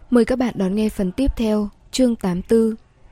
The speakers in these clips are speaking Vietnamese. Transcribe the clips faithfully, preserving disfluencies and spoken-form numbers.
Mời các bạn đón nghe phần tiếp theo, chương tám mươi tư.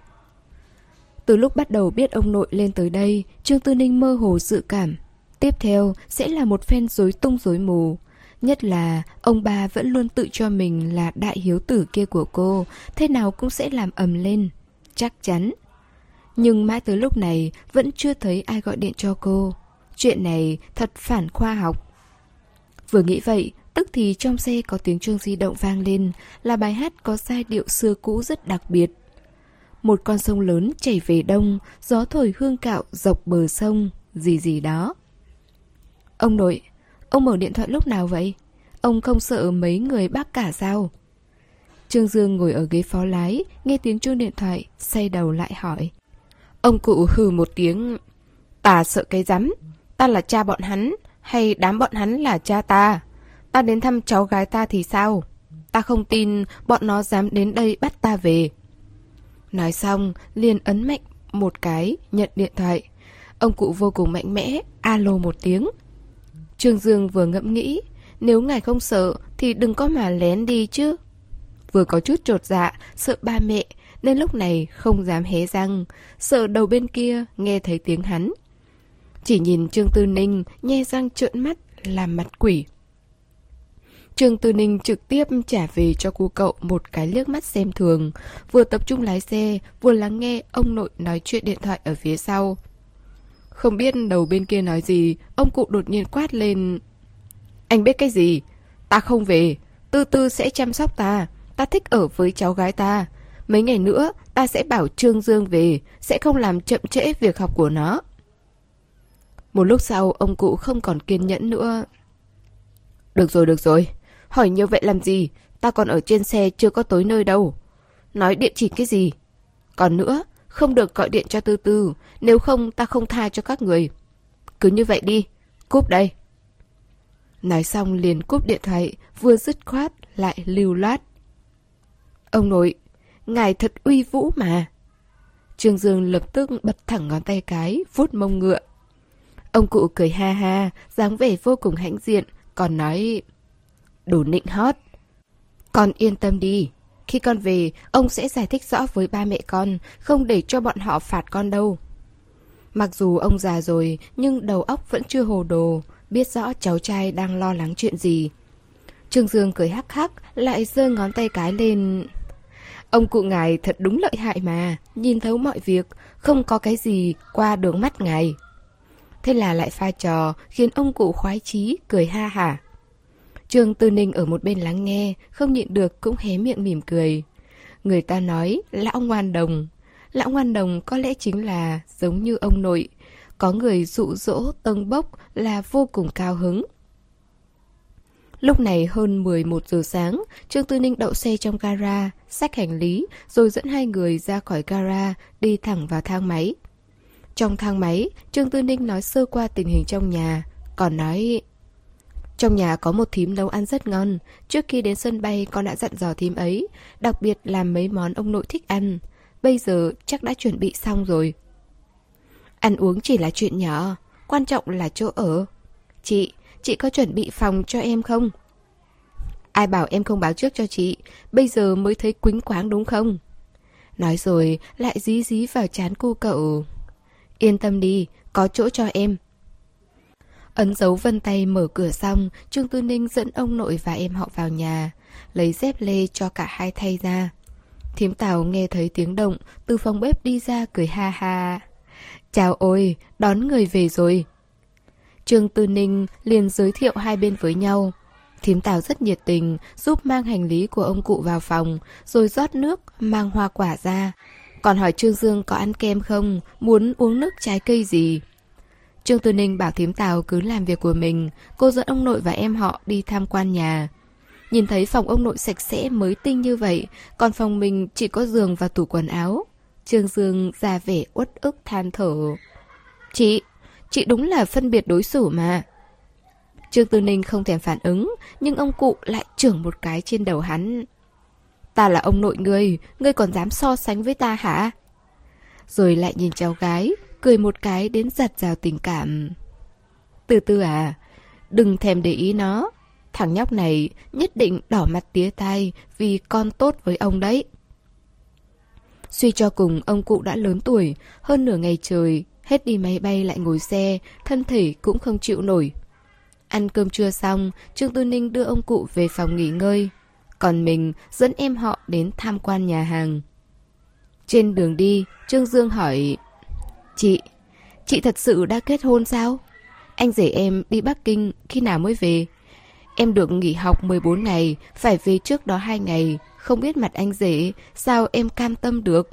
Từ lúc bắt đầu biết ông nội lên tới đây, Trương Tư Ninh mơ hồ dự cảm. Tiếp theo sẽ là một phen rối tung rối mù. Nhất là ông ba vẫn luôn tự cho mình là đại hiếu tử kia của cô, thế nào cũng sẽ làm ầm lên. Chắc chắn. Nhưng mãi tới lúc này vẫn chưa thấy ai gọi điện cho cô. Chuyện này thật phản khoa học. Vừa nghĩ vậy, tức thì trong xe có tiếng chuông di động vang lên, là bài hát có giai điệu xưa cũ rất đặc biệt. Một con sông lớn chảy về đông, gió thổi hương cạo dọc bờ sông, gì gì đó. Ông nội, ông mở điện thoại lúc nào vậy? Ông không sợ mấy người bác cả sao? Trương Dương ngồi ở ghế phó lái, nghe tiếng chuông điện thoại, xoay đầu lại hỏi. Ông cụ hừ một tiếng. Ta sợ cái rắm. Ta là cha bọn hắn, hay đám bọn hắn là cha ta? Ta đến thăm cháu gái ta thì sao? Ta không tin bọn nó dám đến đây bắt ta về. Nói xong, liền ấn mạnh một cái, nhận điện thoại. Ông cụ vô cùng mạnh mẽ, alo một tiếng. Trương Dương vừa ngẫm nghĩ, nếu ngài không sợ thì đừng có mà lén đi chứ. Vừa có chút chột dạ, sợ ba mẹ, nên lúc này không dám hé răng, sợ đầu bên kia nghe thấy tiếng hắn. Chỉ nhìn Trương Tư Ninh nhe răng trợn mắt làm mặt quỷ. Trương Tư Ninh trực tiếp trả về cho cô cậu một cái liếc mắt xem thường, vừa tập trung lái xe, vừa lắng nghe ông nội nói chuyện điện thoại ở phía sau. Không biết đầu bên kia nói gì, ông cụ đột nhiên quát lên. Anh biết cái gì? Ta không về, Tư Tư sẽ chăm sóc ta, ta thích ở với cháu gái ta. Mấy ngày nữa ta sẽ bảo Trương Dương về, sẽ không làm chậm trễ việc học của nó. Một lúc sau ông cụ không còn kiên nhẫn nữa. Được rồi, được rồi, hỏi như vậy làm gì? Ta còn ở trên xe chưa có tới nơi đâu. Nói địa chỉ cái gì? Còn nữa, không được gọi điện cho Tư Tư, nếu không ta không tha cho các người. Cứ như vậy đi, cúp đây. Nói xong liền cúp điện thoại, vừa dứt khoát lại lưu loát. Ông nội, ngài thật uy vũ mà. Trương Dương lập tức bật thẳng ngón tay cái, vuốt mông ngựa. Ông cụ cười ha ha, dáng vẻ vô cùng hãnh diện, còn nói. Đủ nịnh hót. Con yên tâm đi, khi con về, ông sẽ giải thích rõ với ba mẹ con, không để cho bọn họ phạt con đâu. Mặc dù ông già rồi, nhưng đầu óc vẫn chưa hồ đồ, biết rõ cháu trai đang lo lắng chuyện gì. Trương Dương cười hắc hắc, lại giơ ngón tay cái lên. Ông cụ ngài thật đúng lợi hại mà, nhìn thấu mọi việc, không có cái gì qua đường mắt ngài. Thế là lại pha trò, khiến ông cụ khoái chí, cười ha hả. Trương Tư Ninh ở một bên lắng nghe, không nhịn được cũng hé miệng mỉm cười. Người ta nói lão ngoan đồng. Lão ngoan đồng có lẽ chính là giống như ông nội. Có người dụ dỗ tâng bốc là vô cùng cao hứng. Lúc này hơn mười một giờ sáng, Trương Tư Ninh đậu xe trong gara, xách hành lý, rồi dẫn hai người ra khỏi gara, đi thẳng vào thang máy. Trong thang máy, Trương Tư Ninh nói sơ qua tình hình trong nhà, còn nói. Trong nhà có một thím nấu ăn rất ngon, trước khi đến sân bay con đã dặn dò thím ấy, đặc biệt làm mấy món ông nội thích ăn. Bây giờ chắc đã chuẩn bị xong rồi. Ăn uống chỉ là chuyện nhỏ, quan trọng là chỗ ở. Chị, chị có chuẩn bị phòng cho em không? Ai bảo em không báo trước cho chị, bây giờ mới thấy quýnh quáng đúng không? Nói rồi lại dí dí vào trán cô cậu. Yên tâm đi, có chỗ cho em. Ấn dấu vân tay mở cửa xong, Trương Tư Ninh dẫn ông nội và em họ vào nhà, lấy dép lê cho cả hai thay ra. Thím Tào nghe thấy tiếng động, từ phòng bếp đi ra cười ha ha. Chào ôi, đón người về rồi. Trương Tư Ninh liền giới thiệu hai bên với nhau. Thím Tào rất nhiệt tình, giúp mang hành lý của ông cụ vào phòng, rồi rót nước, mang hoa quả ra. Còn hỏi Trương Dương có ăn kem không, muốn uống nước trái cây gì. Trương Tư Ninh bảo thím Tào cứ làm việc của mình, cô dẫn ông nội và em họ đi tham quan nhà. Nhìn thấy phòng ông nội sạch sẽ mới tinh như vậy, còn phòng mình chỉ có giường và tủ quần áo. Trương Dương ra vẻ uất ức than thở. Chị, chị đúng là phân biệt đối xử mà. Trương Tư Ninh không thèm phản ứng, nhưng ông cụ lại chưởng một cái trên đầu hắn. Ta là ông nội ngươi, ngươi còn dám so sánh với ta hả? Rồi lại nhìn cháu gái, cười một cái đến giặt rào tình cảm. Từ từ à, đừng thèm để ý nó. thằng nhóc này nhất định đỏ mặt tía tai vì con tốt với ông đấy. Suy cho cùng ông cụ đã lớn tuổi, hơn nửa ngày trời, hết đi máy bay lại ngồi xe, thân thể cũng không chịu nổi. Ăn cơm trưa xong, Trương Tư Ninh đưa ông cụ về phòng nghỉ ngơi, còn mình dẫn em họ đến tham quan nhà hàng. Trên đường đi, Trương Dương hỏi: Chị, chị thật sự đã kết hôn sao? Anh rể em đi Bắc Kinh khi nào mới về? Em được nghỉ học mười bốn ngày, phải về trước đó hai ngày, không biết mặt anh rể, sao em cam tâm được?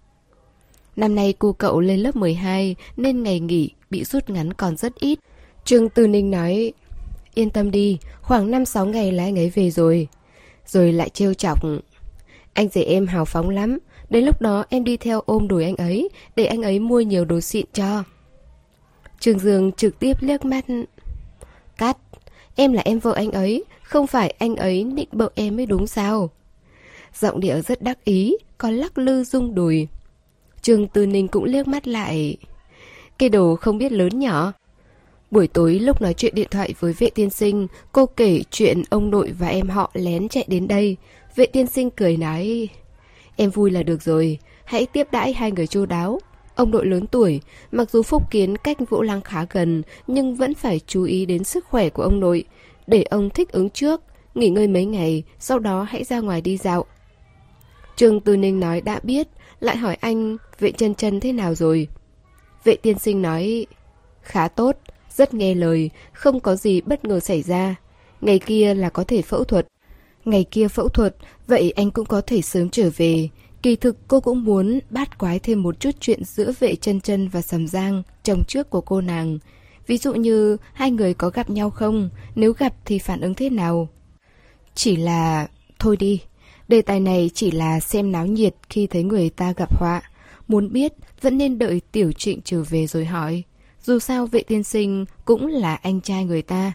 Năm nay cô cậu lên lớp mười hai nên ngày nghỉ bị rút ngắn còn rất ít. Trương Tư Ninh nói: Yên tâm đi, khoảng năm sáu ngày là anh ấy về rồi. Rồi lại trêu chọc: Anh rể em hào phóng lắm, đến lúc đó em đi theo ôm đùi anh ấy, để anh ấy mua nhiều đồ xịn cho. Trương Dương trực tiếp liếc mắt: Cắt, em là em vợ anh ấy, không phải anh ấy định bợ em mới đúng sao? Giọng điệu rất đắc ý, còn lắc lư rung đùi. Trương Tư Ninh cũng liếc mắt lại: Cái đồ không biết lớn nhỏ. Buổi tối lúc nói chuyện điện thoại với Vệ tiên sinh, cô kể chuyện ông nội và em họ lén chạy đến đây. Vệ tiên sinh cười nói: Em vui là được rồi, hãy tiếp đãi hai người chu đáo. Ông nội lớn tuổi, mặc dù Phúc Kiến cách Vũ Lăng khá gần, nhưng vẫn phải chú ý đến sức khỏe của ông nội, để ông thích ứng trước, nghỉ ngơi mấy ngày, sau đó hãy ra ngoài đi dạo. Trương Tư Ninh nói đã biết, lại hỏi anh Vệ Chân Chân thế nào rồi. Vệ tiên sinh nói: Khá tốt, rất nghe lời, không có gì bất ngờ xảy ra. Ngày kia là có thể phẫu thuật. Ngày kia phẫu thuật, vậy anh cũng có thể sớm trở về. Kỳ thực cô cũng muốn bát quái thêm một chút chuyện giữa Vệ Chân Chân và Sầm Giang, chồng trước của cô nàng. Ví dụ như hai người có gặp nhau không, nếu gặp thì phản ứng thế nào. Chỉ là... thôi đi, đề tài này chỉ là xem náo nhiệt khi thấy người ta gặp họa. Muốn biết vẫn nên đợi Tiểu Trịnh trở về rồi hỏi. Dù sao Vệ tiên sinh cũng là anh trai người ta.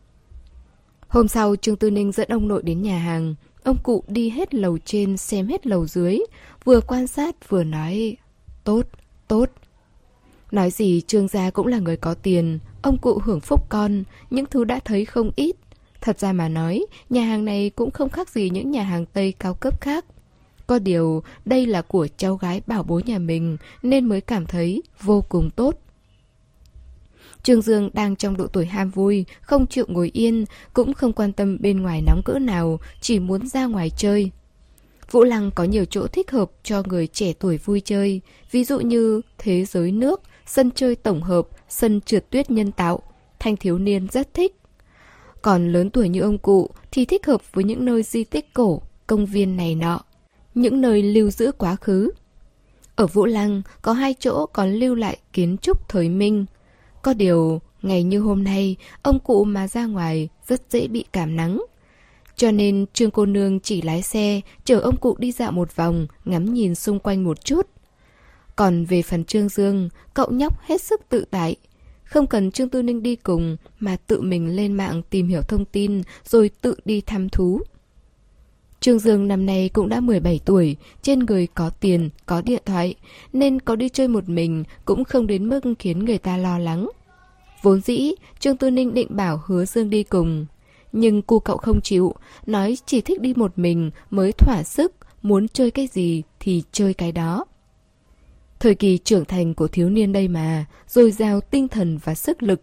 Hôm sau Trương Tư Ninh dẫn ông nội đến nhà hàng. Ông cụ đi hết lầu trên xem hết lầu dưới, vừa quan sát vừa nói: Tốt, tốt. Nói gì Trương gia cũng là người có tiền, ông cụ hưởng phúc con, những thứ đã thấy không ít. Thật ra mà nói, nhà hàng này cũng không khác gì những nhà hàng Tây cao cấp khác. Có điều đây là của cháu gái bảo bối nhà mình nên mới cảm thấy vô cùng tốt. Trương Dương đang trong độ tuổi ham vui, không chịu ngồi yên, cũng không quan tâm bên ngoài nóng cỡ nào, chỉ muốn ra ngoài chơi. Vũ Lăng có nhiều chỗ thích hợp cho người trẻ tuổi vui chơi, ví dụ như thế giới nước, sân chơi tổng hợp, sân trượt tuyết nhân tạo, thanh thiếu niên rất thích. Còn lớn tuổi như ông cụ thì thích hợp với những nơi di tích cổ, công viên này nọ, những nơi lưu giữ quá khứ. Ở Vũ Lăng có hai chỗ còn lưu lại kiến trúc thời Minh. Có điều, ngày như hôm nay, ông cụ mà ra ngoài rất dễ bị cảm nắng. Cho nên Trương cô nương chỉ lái xe, chở ông cụ đi dạo một vòng, ngắm nhìn xung quanh một chút. Còn về phần Trương Dương, cậu nhóc hết sức tự tại. Không cần Trương Tư Ninh đi cùng, mà tự mình lên mạng tìm hiểu thông tin, rồi tự đi thăm thú. Trương Dương năm nay cũng đã mười bảy tuổi, trên người có tiền, có điện thoại, nên có đi chơi một mình cũng không đến mức khiến người ta lo lắng. Vốn dĩ, Trương Tư Ninh định bảo Hứa Dương đi cùng, nhưng cu cậu không chịu, nói chỉ thích đi một mình mới thỏa sức, muốn chơi cái gì thì chơi cái đó. Thời kỳ trưởng thành của thiếu niên đây mà, dồi dào tinh thần và sức lực.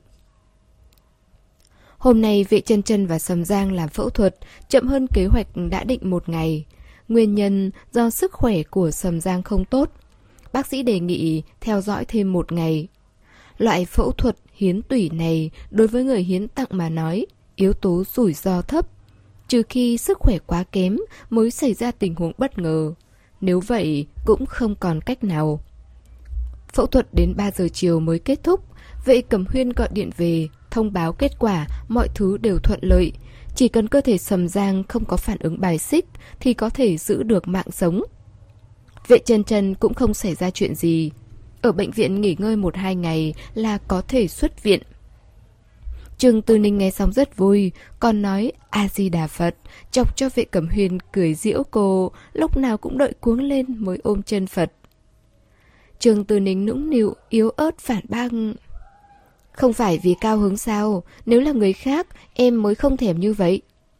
Hôm nay Vệ Chân Chân và Sầm Giang làm phẫu thuật, chậm hơn kế hoạch đã định một ngày. Nguyên nhân do sức khỏe của Sầm Giang không tốt. Bác sĩ đề nghị theo dõi thêm một ngày. Loại phẫu thuật hiến tủy này đối với người hiến tặng mà nói, yếu tố rủi ro thấp. Trừ khi sức khỏe quá kém mới xảy ra tình huống bất ngờ. Nếu vậy cũng không còn cách nào. Phẫu thuật đến ba giờ chiều mới kết thúc. Vệ Cẩm Huyên gọi điện về, thông báo kết quả, mọi thứ đều thuận lợi. Chỉ cần cơ thể Sầm Giang không có phản ứng bài xích thì có thể giữ được mạng sống. Vệ Chân Chân cũng không xảy ra chuyện gì. Ở bệnh viện nghỉ ngơi một hai ngày là có thể xuất viện. Trương Tư Ninh nghe xong rất vui, còn nói A-di-đà Phật, chọc cho Vệ Cẩm Huyên cười giễu cô, lúc nào cũng đợi cuống lên mới ôm chân Phật. Trương Tư Ninh nũng nịu, yếu ớt phản bác: Không phải vì cao hứng sao, nếu là người khác em mới không thèm như vậy.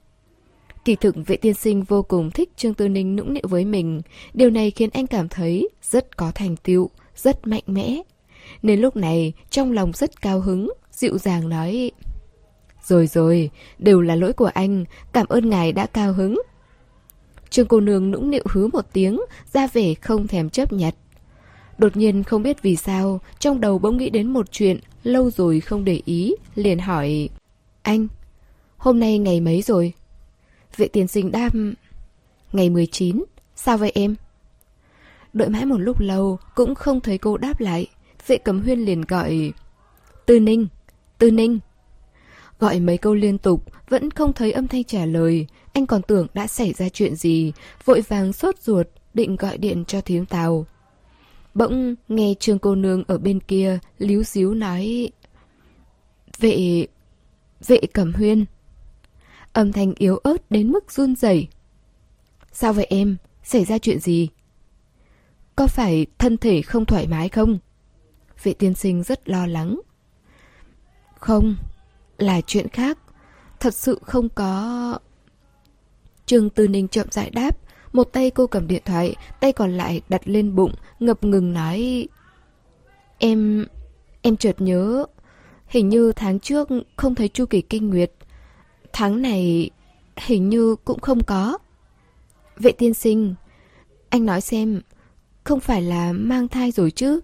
Kỳ thực Vệ tiên sinh vô cùng thích Trương Tư Ninh nũng nịu với mình. Điều này khiến anh cảm thấy rất có thành tựu, rất mạnh mẽ. Nên lúc này trong lòng rất cao hứng, dịu dàng nói: Rồi rồi, đều là lỗi của anh, cảm ơn ngài đã cao hứng. Trương cô nương nũng nịu hứ một tiếng, ra vẻ không thèm chấp nhặt. Đột nhiên không biết vì sao, trong đầu bỗng nghĩ đến một chuyện, lâu rồi không để ý, liền hỏi: Anh, hôm nay ngày mấy rồi? Vệ tiên sinh đáp: Ngày mười chín, sao vậy em? Đợi mãi một lúc lâu, cũng không thấy cô đáp lại. Vệ Cẩm Huyên liền gọi: Tư Ninh, Tư Ninh. Gọi mấy câu liên tục, vẫn không thấy âm thanh trả lời. Anh còn tưởng đã xảy ra chuyện gì, vội vàng sốt ruột, định gọi điện cho thím Tào. Bỗng nghe Trương cô nương ở bên kia líu díu nói: Vệ... Vệ Cẩm Huyên. Âm thanh yếu ớt đến mức run rẩy. Sao vậy em? Xảy ra chuyện gì? Có phải thân thể không thoải mái không? Vệ tiên sinh rất lo lắng. Không, là chuyện khác. Thật sự không có... Trương Tư Ninh chậm rãi đáp. Một tay cô cầm điện thoại, tay còn lại đặt lên bụng, ngập ngừng nói: Em... Em chợt nhớ, hình như tháng trước không thấy chu kỳ kinh nguyệt. Tháng này hình như cũng không có. Vệ tiên sinh, anh nói xem, không phải là mang thai rồi chứ?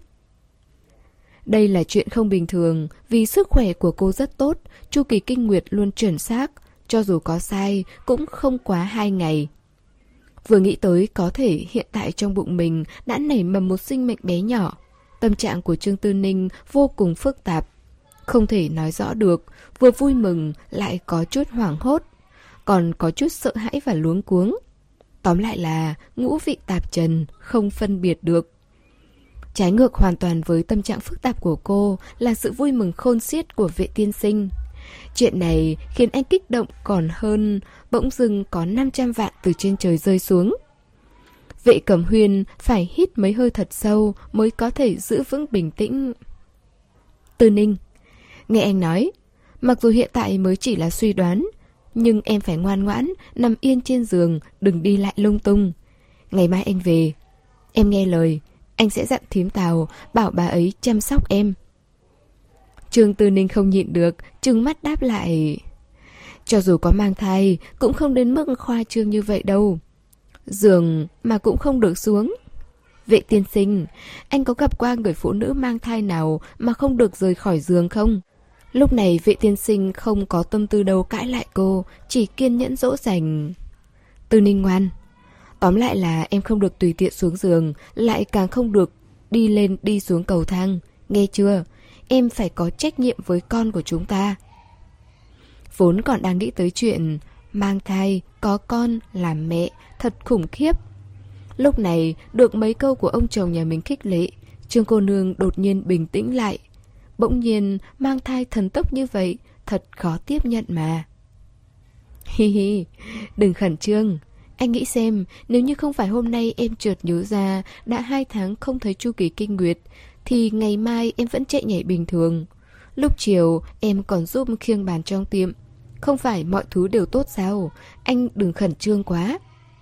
Đây là chuyện không bình thường, vì sức khỏe của cô rất tốt, chu kỳ kinh nguyệt luôn chuẩn xác, cho dù có sai cũng không quá hai ngày. Vừa nghĩ tới có thể hiện tại trong bụng mình đã nảy mầm một sinh mệnh bé nhỏ, tâm trạng của Trương Tư Ninh vô cùng phức tạp. Không thể nói rõ được, vừa vui mừng lại có chút hoảng hốt, còn có chút sợ hãi và luống cuống. Tóm lại là ngũ vị tạp trần, không phân biệt được. Trái ngược hoàn toàn với tâm trạng phức tạp của cô là sự vui mừng khôn xiết của Vệ tiên sinh. Chuyện này khiến anh kích động còn hơn bỗng dưng có năm trăm vạn từ trên trời rơi xuống. Vệ Cẩm Huyên phải hít mấy hơi thật sâu mới có thể giữ vững bình tĩnh. Tư Ninh, nghe anh nói, mặc dù hiện tại mới chỉ là suy đoán, nhưng em phải ngoan ngoãn, nằm yên trên giường, đừng đi lại lung tung. Ngày mai anh về, em nghe lời, anh sẽ dặn thím Tào, bảo bà ấy chăm sóc em. Trương Tư Ninh không nhịn được, trừng mắt đáp lại: Cho dù có mang thai, cũng không đến mức khoa trương như vậy đâu. Giường mà cũng không được xuống. Vệ tiên sinh, anh có gặp qua người phụ nữ mang thai nào mà không được rời khỏi giường không? Lúc này Vệ tiên sinh không có tâm tư đâu cãi lại cô, chỉ kiên nhẫn dỗ dành. Tư Ninh ngoan, tóm lại là em không được tùy tiện xuống giường, lại càng không được đi lên đi xuống cầu thang, nghe chưa? Em phải có trách nhiệm với con của chúng ta. Vốn còn đang nghĩ tới chuyện mang thai, có con, làm mẹ, thật khủng khiếp. Lúc này được mấy câu của ông chồng nhà mình khích lệ, Trương cô nương đột nhiên bình tĩnh lại. Bỗng nhiên mang thai thần tốc như vậy, thật khó tiếp nhận mà. Hi hi, đừng khẩn trương. Anh nghĩ xem, nếu như không phải hôm nay em chợt nhớ ra đã hai tháng không thấy chu kỳ kinh nguyệt, thì ngày mai em vẫn chạy nhảy bình thường. Lúc chiều em còn giúp khiêng bàn trong tiệm. Không phải mọi thứ đều tốt sao? Anh đừng khẩn trương quá.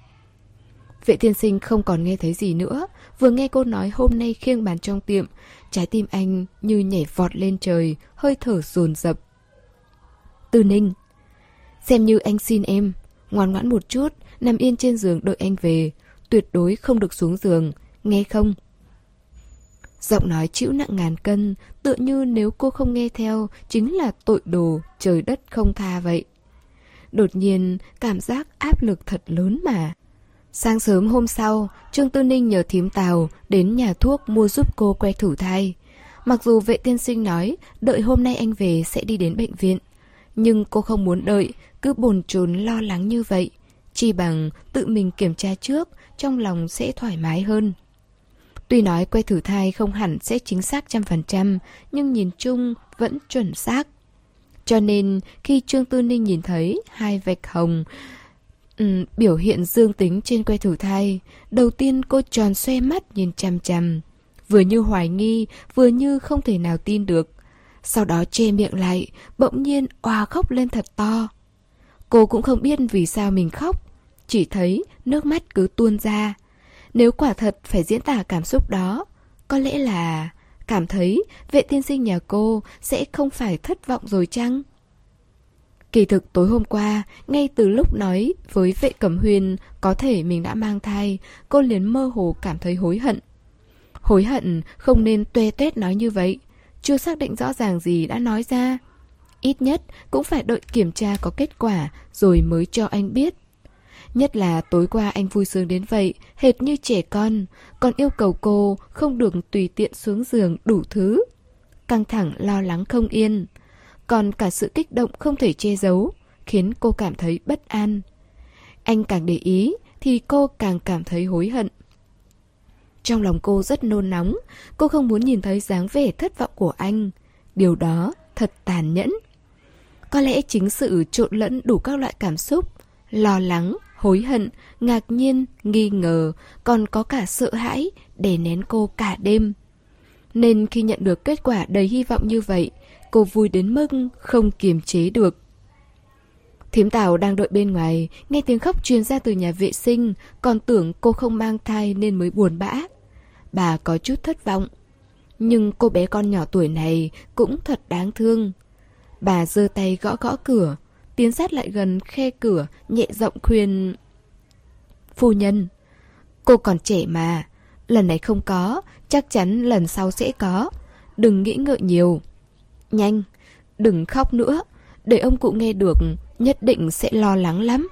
Vệ tiên sinh không còn nghe thấy gì nữa. Vừa nghe cô nói hôm nay khiêng bàn trong tiệm, trái tim anh như nhảy vọt lên trời, hơi thở dồn dập. Tư Ninh, xem như anh xin em, ngoan ngoãn một chút, nằm yên trên giường đợi anh về, tuyệt đối không được xuống giường, nghe không? Giọng nói chịu nặng ngàn cân, tựa như nếu cô không nghe theo chính là tội đồ trời đất không tha vậy. Đột nhiên cảm giác áp lực thật lớn mà. Sáng sớm hôm sau, Trương Tư Ninh nhờ thím Tào đến nhà thuốc mua giúp cô que thử thai. Mặc dù Vệ tiên sinh nói đợi hôm nay anh về sẽ đi đến bệnh viện, nhưng cô không muốn đợi, cứ bồn chồn lo lắng như vậy. Chỉ bằng tự mình kiểm tra trước, trong lòng sẽ thoải mái hơn. Tuy nói que thử thai không hẳn sẽ chính xác trăm phần trăm, nhưng nhìn chung vẫn chuẩn xác. Cho nên khi Trương Tư Ninh nhìn thấy hai vạch hồng um, biểu hiện dương tính trên que thử thai, đầu tiên cô tròn xoe mắt nhìn chằm chằm, vừa như hoài nghi, vừa như không thể nào tin được. Sau đó che miệng lại, bỗng nhiên òa khóc lên thật to. Cô cũng không biết vì sao mình khóc, chỉ thấy nước mắt cứ tuôn ra. Nếu quả thật phải diễn tả cảm xúc đó, có lẽ là cảm thấy vệ tiên sinh nhà cô sẽ không phải thất vọng rồi chăng? Kỳ thực tối hôm qua, ngay từ lúc nói với vệ Cẩm Huyên có thể mình đã mang thai, cô liền mơ hồ cảm thấy hối hận. Hối hận không nên tuê tuét nói như vậy, chưa xác định rõ ràng gì đã nói ra. Ít nhất cũng phải đợi kiểm tra có kết quả rồi mới cho anh biết. Nhất là tối qua anh vui sướng đến vậy, hệt như trẻ con, còn yêu cầu cô không được tùy tiện xuống giường đủ thứ. Căng thẳng lo lắng không yên, còn cả sự kích động không thể che giấu, khiến cô cảm thấy bất an. Anh càng để ý thì cô càng cảm thấy hối hận. Trong lòng cô rất nôn nóng, cô không muốn nhìn thấy dáng vẻ thất vọng của anh. Điều đó thật tàn nhẫn. Có lẽ chính sự trộn lẫn đủ các loại cảm xúc, lo lắng, hối hận, ngạc nhiên, nghi ngờ, còn có cả sợ hãi đè nén cô cả đêm. Nên khi nhận được kết quả đầy hy vọng như vậy, cô vui đến mức không kiềm chế được. Thím Tào đang đợi bên ngoài, nghe tiếng khóc truyền ra từ nhà vệ sinh, còn tưởng cô không mang thai nên mới buồn bã. Bà có chút thất vọng. Nhưng cô bé con nhỏ tuổi này cũng thật đáng thương. Bà giơ tay gõ gõ cửa, tiến sát lại gần khe cửa, nhẹ giọng khuyên: Phu nhân, cô còn trẻ mà, lần này không có, chắc chắn lần sau sẽ có. Đừng nghĩ ngợi nhiều. Nhanh, đừng khóc nữa, để ông cụ nghe được, nhất định sẽ lo lắng lắm.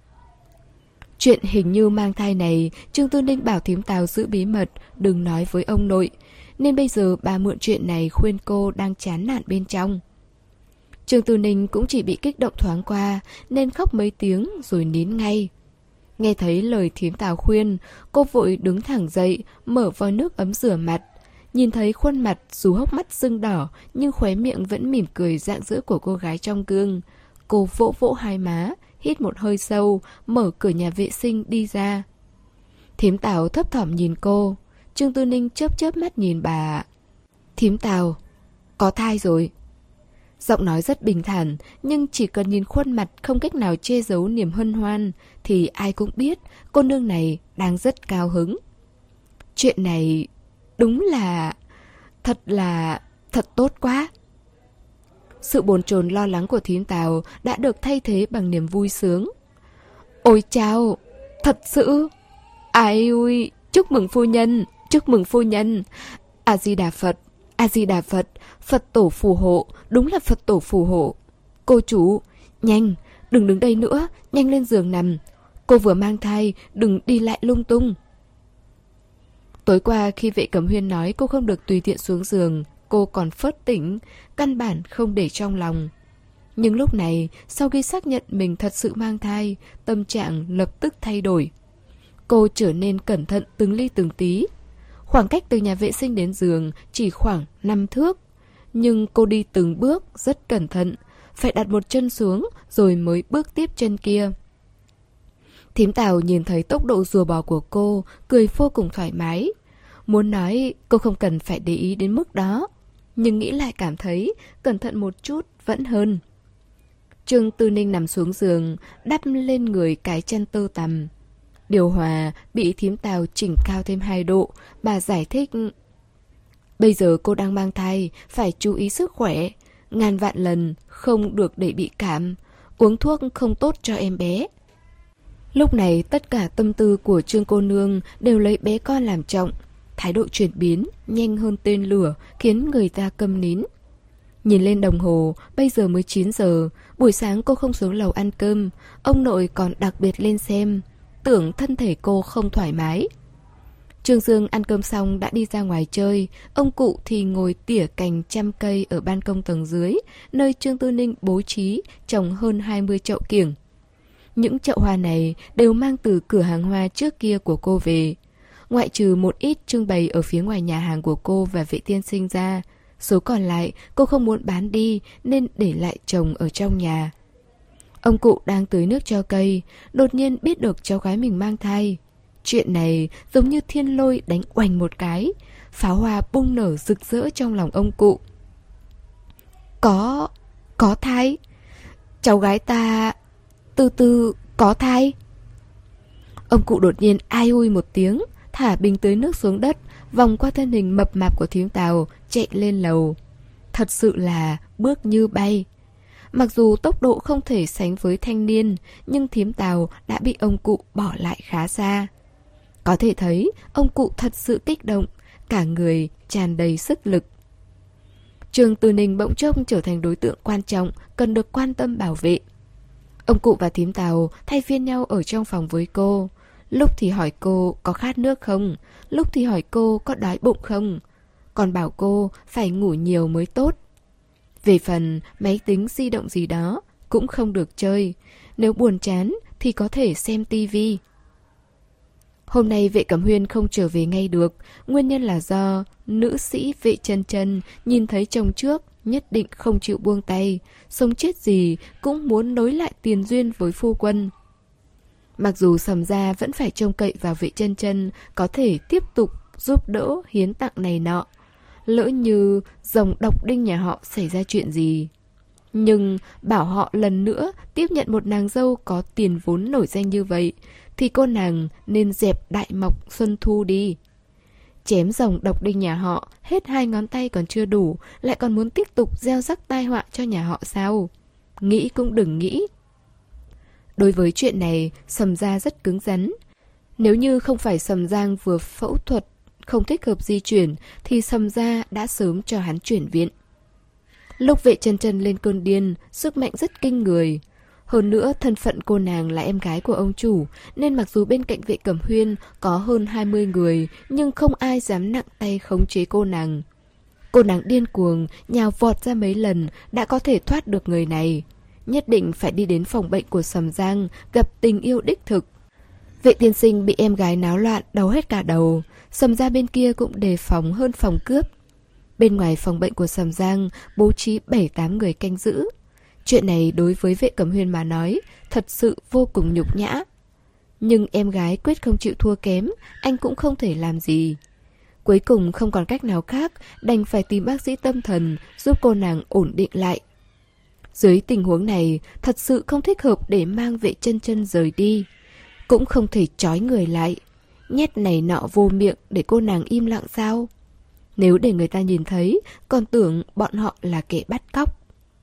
Chuyện hình như mang thai này, Trương Tư Ninh bảo thím Tào giữ bí mật, đừng nói với ông nội. Nên bây giờ bà mượn chuyện này khuyên cô đang chán nản bên trong. Trương Tư Ninh cũng chỉ bị kích động thoáng qua, nên khóc mấy tiếng rồi nín ngay. Nghe thấy lời thím Tào khuyên, cô vội đứng thẳng dậy, mở vòi nước ấm rửa mặt. Nhìn thấy khuôn mặt dù hốc mắt sưng đỏ, nhưng khóe miệng vẫn mỉm cười rạng rỡ của cô gái trong gương. Cô vỗ vỗ hai má, hít một hơi sâu, mở cửa nhà vệ sinh đi ra. Thím Tào thấp thỏm nhìn cô. Trương Tư Ninh chớp chớp mắt nhìn bà. Thím Tào, có thai rồi. Giọng nói rất bình thản, nhưng chỉ cần nhìn khuôn mặt không cách nào che giấu niềm hân hoan, thì ai cũng biết cô nương này đang rất cao hứng. Chuyện này đúng là... thật là... thật tốt quá. Sự bồn chồn lo lắng của thím Tào đã được thay thế bằng niềm vui sướng. Ôi chao, thật sự... Ai ui, chúc mừng phu nhân, chúc mừng phu nhân. A-di-đà Phật, A-di-đà Phật, Phật tổ phù hộ, đúng là Phật tổ phù hộ. Cô chủ, nhanh, đừng đứng đây nữa, nhanh lên giường nằm. Cô vừa mang thai, đừng đi lại lung tung. Tối qua khi vệ Cẩm Huyên nói cô không được tùy tiện xuống giường, cô còn phớt tỉnh, căn bản không để trong lòng. Nhưng lúc này, sau khi xác nhận mình thật sự mang thai, tâm trạng lập tức thay đổi. Cô trở nên cẩn thận từng ly từng tí. Khoảng cách từ nhà vệ sinh đến giường chỉ khoảng năm thước. Nhưng cô đi từng bước rất cẩn thận, phải đặt một chân xuống rồi mới bước tiếp chân kia. Thím Tào nhìn thấy tốc độ rùa bò của cô, cười vô cùng thoải mái. Muốn nói cô không cần phải để ý đến mức đó, nhưng nghĩ lại cảm thấy cẩn thận một chút vẫn hơn. Trương Tư Ninh nằm xuống giường, đắp lên người cái chăn tơ tằm. Điều hòa bị thím Tào chỉnh cao thêm hai độ, bà giải thích. Bây giờ cô đang mang thai, phải chú ý sức khỏe. Ngàn vạn lần không được để bị cảm. Uống thuốc không tốt cho em bé. Lúc này tất cả tâm tư của Trương cô nương đều lấy bé con làm trọng. Thái độ chuyển biến nhanh hơn tên lửa, khiến người ta câm nín. Nhìn lên đồng hồ, bây giờ mới chín giờ. Buổi sáng cô không xuống lầu ăn cơm. Ông nội còn đặc biệt lên xem, tưởng thân thể cô không thoải mái. Trương Dương ăn cơm xong đã đi ra ngoài chơi. Ông cụ thì ngồi tỉa cành trăm cây ở ban công tầng dưới, nơi Trương Tư Ninh bố trí trồng hơn hai mươi chậu kiểng. Những chậu hoa này đều mang từ cửa hàng hoa trước kia của cô về. Ngoại trừ một ít trưng bày ở phía ngoài nhà hàng của cô và vệ tiên sinh ra, số còn lại cô không muốn bán đi nên để lại trồng ở trong nhà. Ông cụ đang tưới nước cho cây, đột nhiên biết được cháu gái mình mang thai. Chuyện này giống như thiên lôi đánh oành một cái, pháo hoa bung nở rực rỡ trong lòng ông cụ. Có... có thai? Cháu gái ta... Từ từ có thai. Ông cụ đột nhiên ai ui một tiếng, thả bình tưới nước xuống đất, vòng qua thân hình mập mạp của thím Tào, chạy lên lầu. Thật sự là bước như bay. Mặc dù tốc độ không thể sánh với thanh niên, nhưng thím Tào đã bị ông cụ bỏ lại khá xa. Có thể thấy ông cụ thật sự kích động, cả người tràn đầy sức lực. Trương Tư Ninh bỗng chốc trở thành đối tượng quan trọng, cần được quan tâm bảo vệ. Ông cụ và thím Tào thay phiên nhau ở trong phòng với cô. Lúc thì hỏi cô có khát nước không, lúc thì hỏi cô có đói bụng không, còn bảo cô phải ngủ nhiều mới tốt. Về phần máy tính di động gì đó cũng không được chơi, nếu buồn chán thì có thể xem tivi. Hôm nay Vệ Cẩm Huyên không trở về ngay được, nguyên nhân là do nữ sĩ Vệ Chân Chân nhìn thấy chồng trước nhất định không chịu buông tay, sống chết gì cũng muốn nối lại tiền duyên với phu quân. Mặc dù Sầm gia vẫn phải trông cậy vào Vệ Chân Chân có thể tiếp tục giúp đỡ hiến tặng này nọ, lỡ như dòng độc đinh nhà họ xảy ra chuyện gì. Nhưng bảo họ lần nữa tiếp nhận một nàng dâu có tiền vốn nổi danh như vậy thì cô nàng nên dẹp đại mộc xuân thu đi. Chém dòng độc đinh nhà họ hết hai ngón tay còn chưa đủ, lại còn muốn tiếp tục gieo rắc tai họa cho nhà họ sao? Nghĩ cũng đừng nghĩ. Đối với chuyện này, Sầm gia rất cứng rắn. Nếu như không phải Sầm Giang vừa phẫu thuật không thích hợp di chuyển thì Sầm gia đã sớm cho hắn chuyển viện. Lúc Vệ Chân Chân lên cơn điên, sức mạnh rất kinh người. Hơn nữa, thân phận cô nàng là em gái của ông chủ, nên mặc dù bên cạnh Vệ Cẩm Huyên có hơn hai mươi người, nhưng không ai dám nặng tay khống chế cô nàng. Cô nàng điên cuồng, nhào vọt ra mấy lần, đã có thể thoát được người này. Nhất định phải đi đến phòng bệnh của Sầm Giang, gặp tình yêu đích thực. Vệ tiên sinh bị em gái náo loạn, đau hết cả đầu. Sầm gia bên kia cũng đề phòng hơn phòng cướp. Bên ngoài phòng bệnh của Sầm Giang bố trí bảy tám người canh giữ. Chuyện này đối với Vệ Cẩm Huyên mà nói thật sự vô cùng nhục nhã. Nhưng em gái quyết không chịu thua kém, anh cũng không thể làm gì. Cuối cùng không còn cách nào khác, đành phải tìm bác sĩ tâm thần giúp cô nàng ổn định lại. Dưới tình huống này, thật sự không thích hợp để mang Vệ Chân Chân rời đi. Cũng không thể trói người lại, nhét này nọ vô miệng để cô nàng im lặng sao? Nếu để người ta nhìn thấy, còn tưởng bọn họ là kẻ bắt cóc.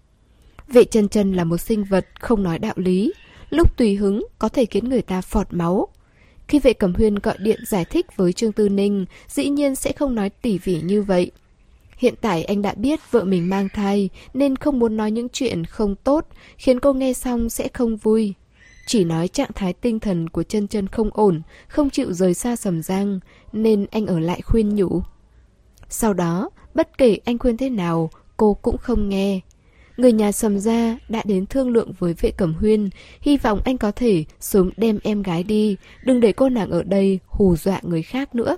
Vệ Chân Chân là một sinh vật không nói đạo lý, lúc tùy hứng có thể khiến người ta phọt máu. Khi Vệ Cẩm Huyên gọi điện giải thích với Trương Tư Ninh, dĩ nhiên sẽ không nói tỉ mỉ như vậy. Hiện tại anh đã biết vợ mình mang thai nên không muốn nói những chuyện không tốt, khiến cô nghe xong sẽ không vui. Chỉ nói trạng thái tinh thần của Chân Chân không ổn, không chịu rời xa Sầm Giang, nên anh ở lại khuyên nhủ. Sau đó, bất kể anh khuyên thế nào, cô cũng không nghe. Người nhà Sầm gia đã đến thương lượng với Vệ Cẩm Huyên, hy vọng anh có thể sớm đem em gái đi, đừng để cô nàng ở đây hù dọa người khác nữa.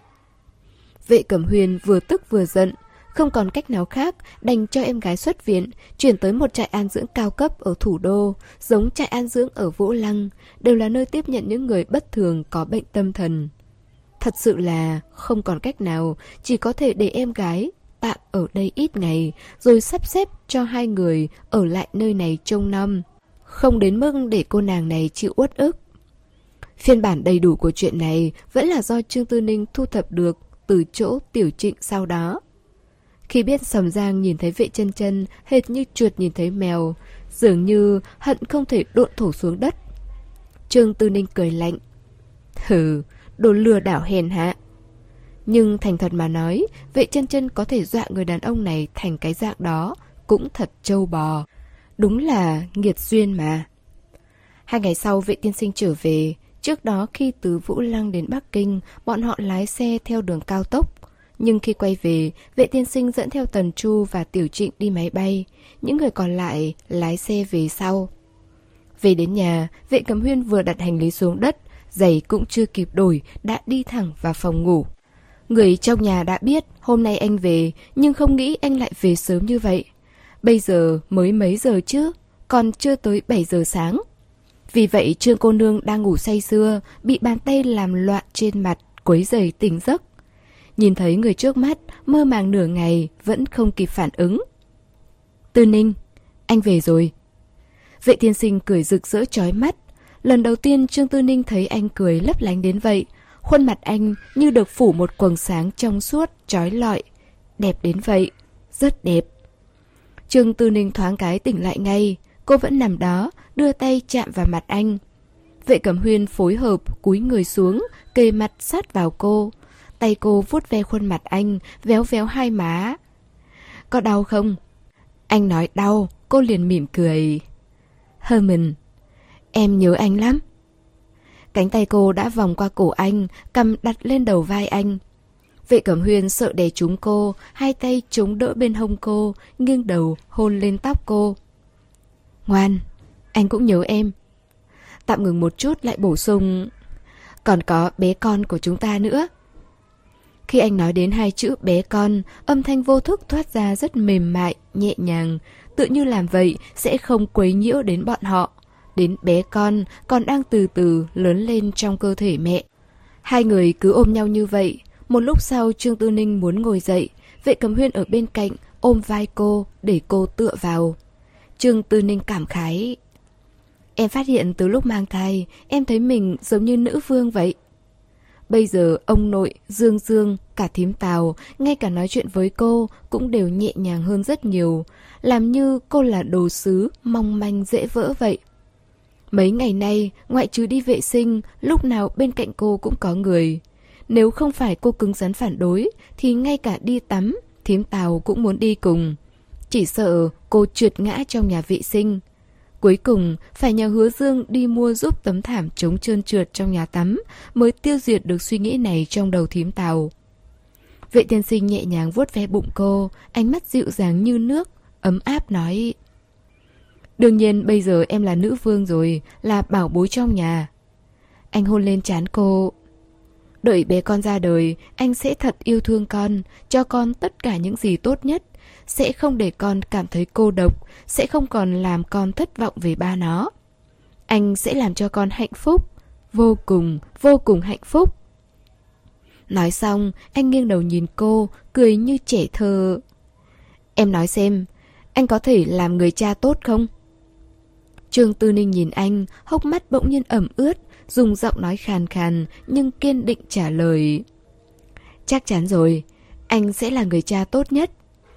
Vệ Cẩm Huyên vừa tức vừa giận, không còn cách nào khác, đành cho em gái xuất viện, chuyển tới một trại an dưỡng cao cấp ở thủ đô, giống trại an dưỡng ở Vũ Lăng, đều là nơi tiếp nhận những người bất thường có bệnh tâm thần. Thật sự là không còn cách nào, chỉ có thể để em gái tạm ở đây ít ngày, rồi sắp xếp cho hai người ở lại nơi này trông nom, không đến mức để cô nàng này chịu uất ức. Phiên bản đầy đủ của chuyện này vẫn là do Trương Tư Ninh thu thập được từ chỗ Tiểu Trịnh sau đó. Khi biết Sầm Giang nhìn thấy Vệ Chân Chân hệt như chuột nhìn thấy mèo, dường như hận không thể độn thổ xuống đất. Trương Tư Ninh cười lạnh. Hừ, đồ lừa đảo hèn hạ. Nhưng thành thật mà nói, Vệ Chân Chân có thể dọa người đàn ông này thành cái dạng đó cũng thật trâu bò. Đúng là nghiệt duyên mà. Hai ngày sau Vệ tiên sinh trở về. Trước đó khi từ Vũ Lăng đến Bắc Kinh, bọn họ lái xe theo đường cao tốc. Nhưng khi quay về, Vệ tiên sinh dẫn theo Tần Chu và Tiểu Trịnh đi máy bay. Những người còn lại lái xe về sau. Về đến nhà, Vệ Cẩm Huyên vừa đặt hành lý xuống đất, giày cũng chưa kịp đổi, đã đi thẳng vào phòng ngủ. Người trong nhà đã biết hôm nay anh về, nhưng không nghĩ anh lại về sớm như vậy. Bây giờ mới mấy giờ chứ, còn chưa tới bảy giờ sáng. Vì vậy Trương cô nương đang ngủ say sưa, bị bàn tay làm loạn trên mặt, quấy rầy tỉnh giấc. Nhìn thấy người trước mắt, mơ màng nửa ngày, vẫn không kịp phản ứng. Tư Ninh, anh về rồi. Vệ tiên sinh cười rực rỡ chói mắt. Lần đầu tiên Trương Tư Ninh thấy anh cười lấp lánh đến vậy. Khuôn mặt anh như được phủ một quầng sáng trong suốt, chói lọi. Đẹp đến vậy, rất đẹp. Trương Tư Ninh thoáng cái tỉnh lại ngay. Cô vẫn nằm đó, đưa tay chạm vào mặt anh. Vệ Cẩm Huyên phối hợp, cúi người xuống, kề mặt sát vào cô. Tay cô vuốt ve khuôn mặt anh, véo véo hai má. Có đau không? Anh nói đau, cô liền mỉm cười. Herman, em nhớ anh lắm. Cánh tay cô đã vòng qua cổ anh, cầm đặt lên đầu vai anh. Vệ Cẩm Huyên sợ đè trúng cô, hai tay chống đỡ bên hông cô, nghiêng đầu hôn lên tóc cô. Ngoan, anh cũng nhớ em. Tạm ngừng một chút lại bổ sung, còn có bé con của chúng ta nữa. Khi anh nói đến hai chữ bé con, âm thanh vô thức thoát ra rất mềm mại, nhẹ nhàng, tự như làm vậy sẽ không quấy nhiễu đến bọn họ, đến bé con còn đang từ từ lớn lên trong cơ thể mẹ. Hai người cứ ôm nhau như vậy. Một lúc sau Trương Tư Ninh muốn ngồi dậy, Vệ Cẩm Huyên ở bên cạnh ôm vai cô để cô tựa vào. Trương Tư Ninh cảm khái, em phát hiện từ lúc mang thai, em thấy mình giống như nữ vương vậy. Bây giờ ông nội, Dương Dương, cả thím Tào, ngay cả nói chuyện với cô cũng đều nhẹ nhàng hơn rất nhiều, làm như cô là đồ sứ, mong manh dễ vỡ vậy. Mấy ngày nay, ngoại trừ đi vệ sinh, lúc nào bên cạnh cô cũng có người. Nếu không phải cô cứng rắn phản đối, thì ngay cả đi tắm, thím Tào cũng muốn đi cùng. Chỉ sợ cô trượt ngã trong nhà vệ sinh. Cuối cùng, phải nhờ Hứa Dương đi mua giúp tấm thảm chống trơn trượt trong nhà tắm, mới tiêu diệt được suy nghĩ này trong đầu thím Tào. Vệ tiên sinh nhẹ nhàng vuốt ve bụng cô, ánh mắt dịu dàng như nước, ấm áp nói, đương nhiên bây giờ em là nữ vương rồi, là bảo bối trong nhà. Anh hôn lên trán cô. Đợi bé con ra đời, anh sẽ thật yêu thương con, cho con tất cả những gì tốt nhất, sẽ không để con cảm thấy cô độc, sẽ không còn làm con thất vọng về ba nó. Anh sẽ làm cho con hạnh phúc, vô cùng, vô cùng hạnh phúc. Nói xong, anh nghiêng đầu nhìn cô, cười như trẻ thơ. Em nói xem, anh có thể làm người cha tốt không? Trương Tư Ninh nhìn anh, hốc mắt bỗng nhiên ẩm ướt, dùng giọng nói khàn khàn nhưng kiên định trả lời. Chắc chắn rồi, anh sẽ là người cha tốt nhất.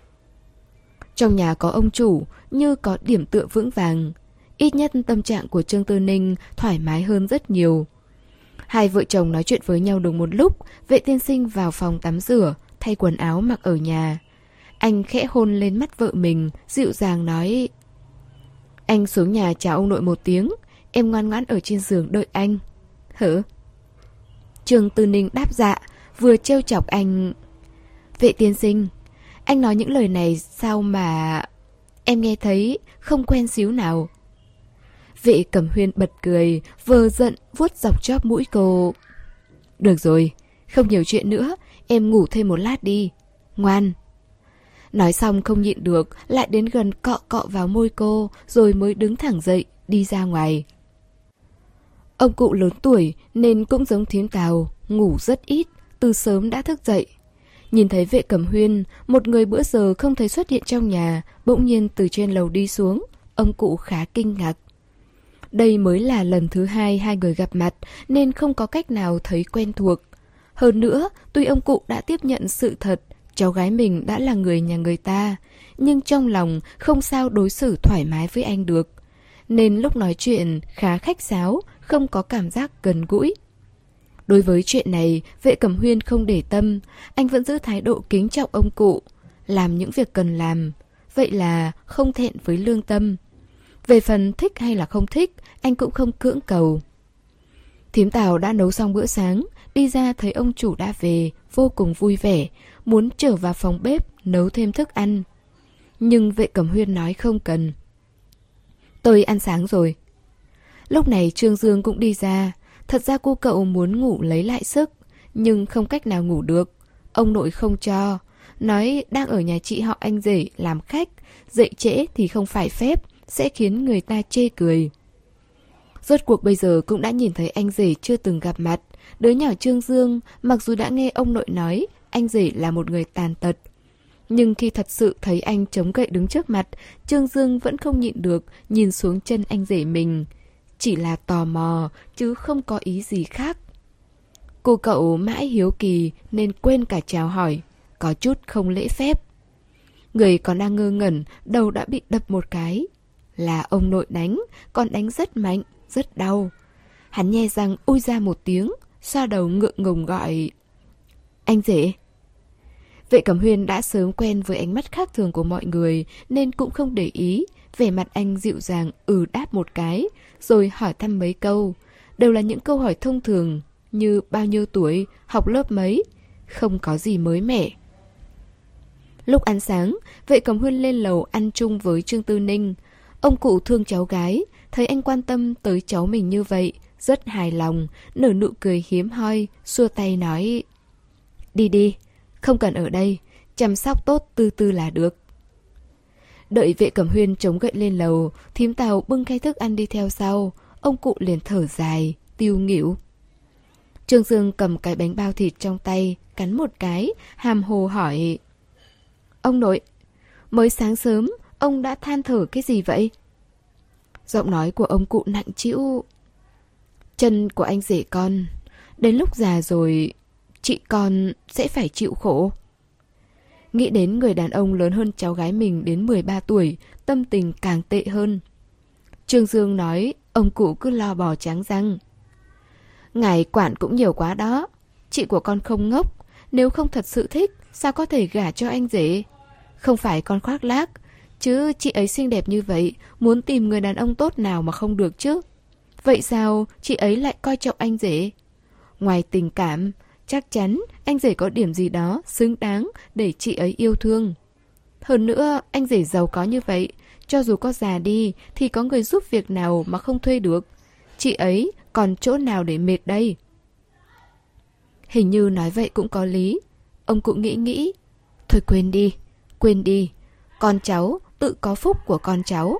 Trong nhà có ông chủ, như có điểm tựa vững vàng. Ít nhất tâm trạng của Trương Tư Ninh thoải mái hơn rất nhiều. Hai vợ chồng nói chuyện với nhau được một lúc, Vệ tiên sinh vào phòng tắm rửa, thay quần áo mặc ở nhà. Anh khẽ hôn lên mắt vợ mình, dịu dàng nói, anh xuống nhà chào ông nội một tiếng, em ngoan ngoãn ở trên giường đợi anh. Hử? Trương Tư Ninh đáp dạ, vừa trêu chọc anh. Vệ tiên sinh, anh nói những lời này sao mà em nghe thấy không quen xíu nào. Vệ Cẩm Huyên bật cười, vờ giận vuốt dọc chóp mũi cô. Được rồi, không nhiều chuyện nữa, em ngủ thêm một lát đi. Ngoan. Nói xong không nhịn được, lại đến gần cọ cọ vào môi cô, rồi mới đứng thẳng dậy, đi ra ngoài. Ông cụ lớn tuổi nên cũng giống thím Tào, ngủ rất ít, từ sớm đã thức dậy. Nhìn thấy Vệ Cẩm Huyên, một người bữa giờ không thấy xuất hiện trong nhà, bỗng nhiên từ trên lầu đi xuống, ông cụ khá kinh ngạc. Đây mới là lần thứ hai hai người gặp mặt nên không có cách nào thấy quen thuộc. Hơn nữa, tuy ông cụ đã tiếp nhận sự thật, cháu gái mình đã là người nhà người ta, nhưng trong lòng không sao đối xử thoải mái với anh được. Nên lúc nói chuyện khá khách sáo, không có cảm giác gần gũi. Đối với chuyện này, Vệ Cẩm Huyên không để tâm, anh vẫn giữ thái độ kính trọng ông cụ, làm những việc cần làm, vậy là không thẹn với lương tâm. Về phần thích hay là không thích, anh cũng không cưỡng cầu. Thím Tào đã nấu xong bữa sáng, đi ra thấy ông chủ đã về, vô cùng vui vẻ, muốn trở vào phòng bếp nấu thêm thức ăn. Nhưng Vệ Cẩm Huyên nói không cần. Tôi ăn sáng rồi. Lúc này Trương Dương cũng đi ra. Thật ra cô cậu muốn ngủ lấy lại sức, nhưng không cách nào ngủ được. Ông nội không cho, nói đang ở nhà chị họ anh rể làm khách, dậy trễ thì không phải phép, sẽ khiến người ta chê cười. Rốt cuộc bây giờ cũng đã nhìn thấy anh rể chưa từng gặp mặt. Đứa nhỏ Trương Dương, mặc dù đã nghe ông nội nói anh rể là một người tàn tật, Nhưng khi thật sự thấy anh chống gậy đứng trước mặt, Trương Dương vẫn không nhịn được nhìn xuống chân anh rể mình. Chỉ là tò mò, chứ không có ý gì khác. Cô cậu mãi hiếu kỳ nên quên cả chào hỏi, có chút không lễ phép. Người còn đang ngơ ngẩn, đầu đã bị đập một cái. Là ông nội đánh, còn đánh rất mạnh, rất đau. Hắn nhe răng ui ra một tiếng, xoa đầu ngượng ngùng gọi: Anh rể. Vệ Cẩm Huyên đã sớm quen với ánh mắt khác thường của mọi người nên cũng không để ý. Vẻ mặt anh dịu dàng ừ đáp một cái, rồi hỏi thăm mấy câu. Đều là những câu hỏi thông thường, như bao nhiêu tuổi, học lớp mấy, không có gì mới mẻ. Lúc ăn sáng, Vệ Cẩm Huyên lên lầu ăn chung với Trương Tư Ninh. Ông cụ thương cháu gái, thấy anh quan tâm tới cháu mình như vậy, rất hài lòng, nở nụ cười hiếm hoi, xua tay nói: Đi đi, không cần ở đây, chăm sóc tốt từ từ là được. Đợi Vệ Cẩm Huyên chống gậy lên lầu, thím Tàu bưng khay thức ăn đi theo sau, ông cụ liền thở dài, tiêu nghỉu. Trương Dương cầm cái bánh bao thịt trong tay, cắn một cái, hàm hồ hỏi: Ông nội, mới sáng sớm, ông đã than thở cái gì vậy? Giọng nói của ông cụ nặng trĩu. Chân của anh rể con, đến lúc già rồi, chị con sẽ phải chịu khổ. Nghĩ đến người đàn ông lớn hơn cháu gái mình đến mười ba tuổi, tâm tình càng tệ hơn. Trương Dương nói, ông cụ cứ lo bò trắng răng. Ngài quản cũng nhiều quá đó. Chị của con không ngốc, nếu không thật sự thích, sao có thể gả cho anh rể? Không phải con khoác lác, chứ chị ấy xinh đẹp như vậy, muốn tìm người đàn ông tốt nào mà không được chứ? Vậy sao chị ấy lại coi trọng anh rể? Ngoài tình cảm, chắc chắn anh rể có điểm gì đó xứng đáng để chị ấy yêu thương. Hơn nữa, anh rể giàu có như vậy, cho dù có già đi thì có người giúp việc nào mà không thuê được. Chị ấy còn chỗ nào để mệt đây? Hình như nói vậy cũng có lý. Ông cụ nghĩ nghĩ. Thôi quên đi, quên đi. Con cháu tự có phúc của con cháu.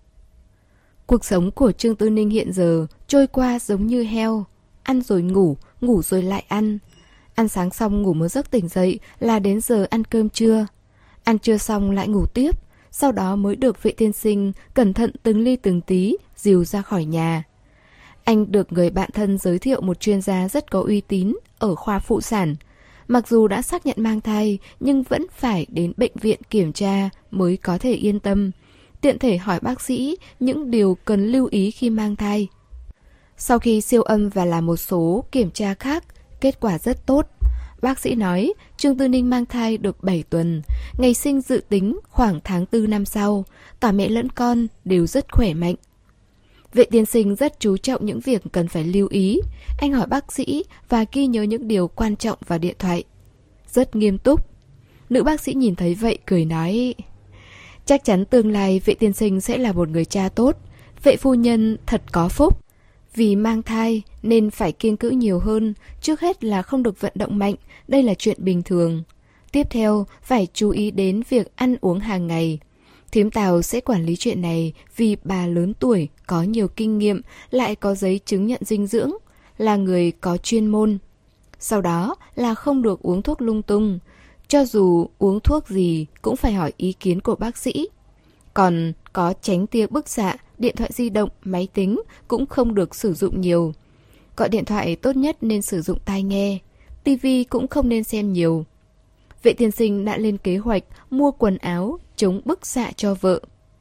Cuộc sống của Trương Tư Ninh hiện giờ trôi qua giống như heo. Ăn rồi ngủ, ngủ rồi lại ăn. Ăn sáng xong ngủ một giấc tỉnh dậy là đến giờ ăn cơm trưa. Ăn trưa xong lại ngủ tiếp. Sau đó mới được Vệ tiên sinh cẩn thận từng ly từng tí dìu ra khỏi nhà. Anh được người bạn thân giới thiệu một chuyên gia rất có uy tín ở khoa phụ sản. Mặc dù đã xác nhận mang thai nhưng vẫn phải đến bệnh viện kiểm tra mới có thể yên tâm. Tiện thể hỏi bác sĩ những điều cần lưu ý khi mang thai. Sau khi siêu âm và làm một số kiểm tra khác, kết quả rất tốt. Bác sĩ nói Trương Tư Ninh mang thai được bảy tuần, ngày sinh dự tính khoảng tháng tư năm sau, cả mẹ lẫn con đều rất khỏe mạnh. Vệ tiên sinh rất chú trọng những việc cần phải lưu ý. Anh hỏi bác sĩ và ghi nhớ những điều quan trọng vào điện thoại. Rất nghiêm túc. Nữ bác sĩ nhìn thấy vậy cười nói: Chắc chắn tương lai Vệ tiên sinh sẽ là một người cha tốt. Vệ phu nhân thật có phúc. Vì mang thai nên phải kiêng cữ nhiều hơn. Trước hết là không được vận động mạnh, đây là chuyện bình thường. Tiếp theo phải chú ý đến việc ăn uống hàng ngày. Thím Tào sẽ quản lý chuyện này vì bà lớn tuổi, có nhiều kinh nghiệm, lại có giấy chứng nhận dinh dưỡng, là người có chuyên môn. Sau đó là không được uống thuốc lung tung. Cho dù uống thuốc gì cũng phải hỏi ý kiến của bác sĩ. Còn có tránh tia bức xạ, điện thoại di động, máy tính cũng không được sử dụng nhiều. Gọi điện thoại tốt nhất nên sử dụng tai nghe. Tivi cũng không nên xem nhiều. Vệ tiên sinh đã lên kế hoạch mua quần áo chống bức xạ cho vợ.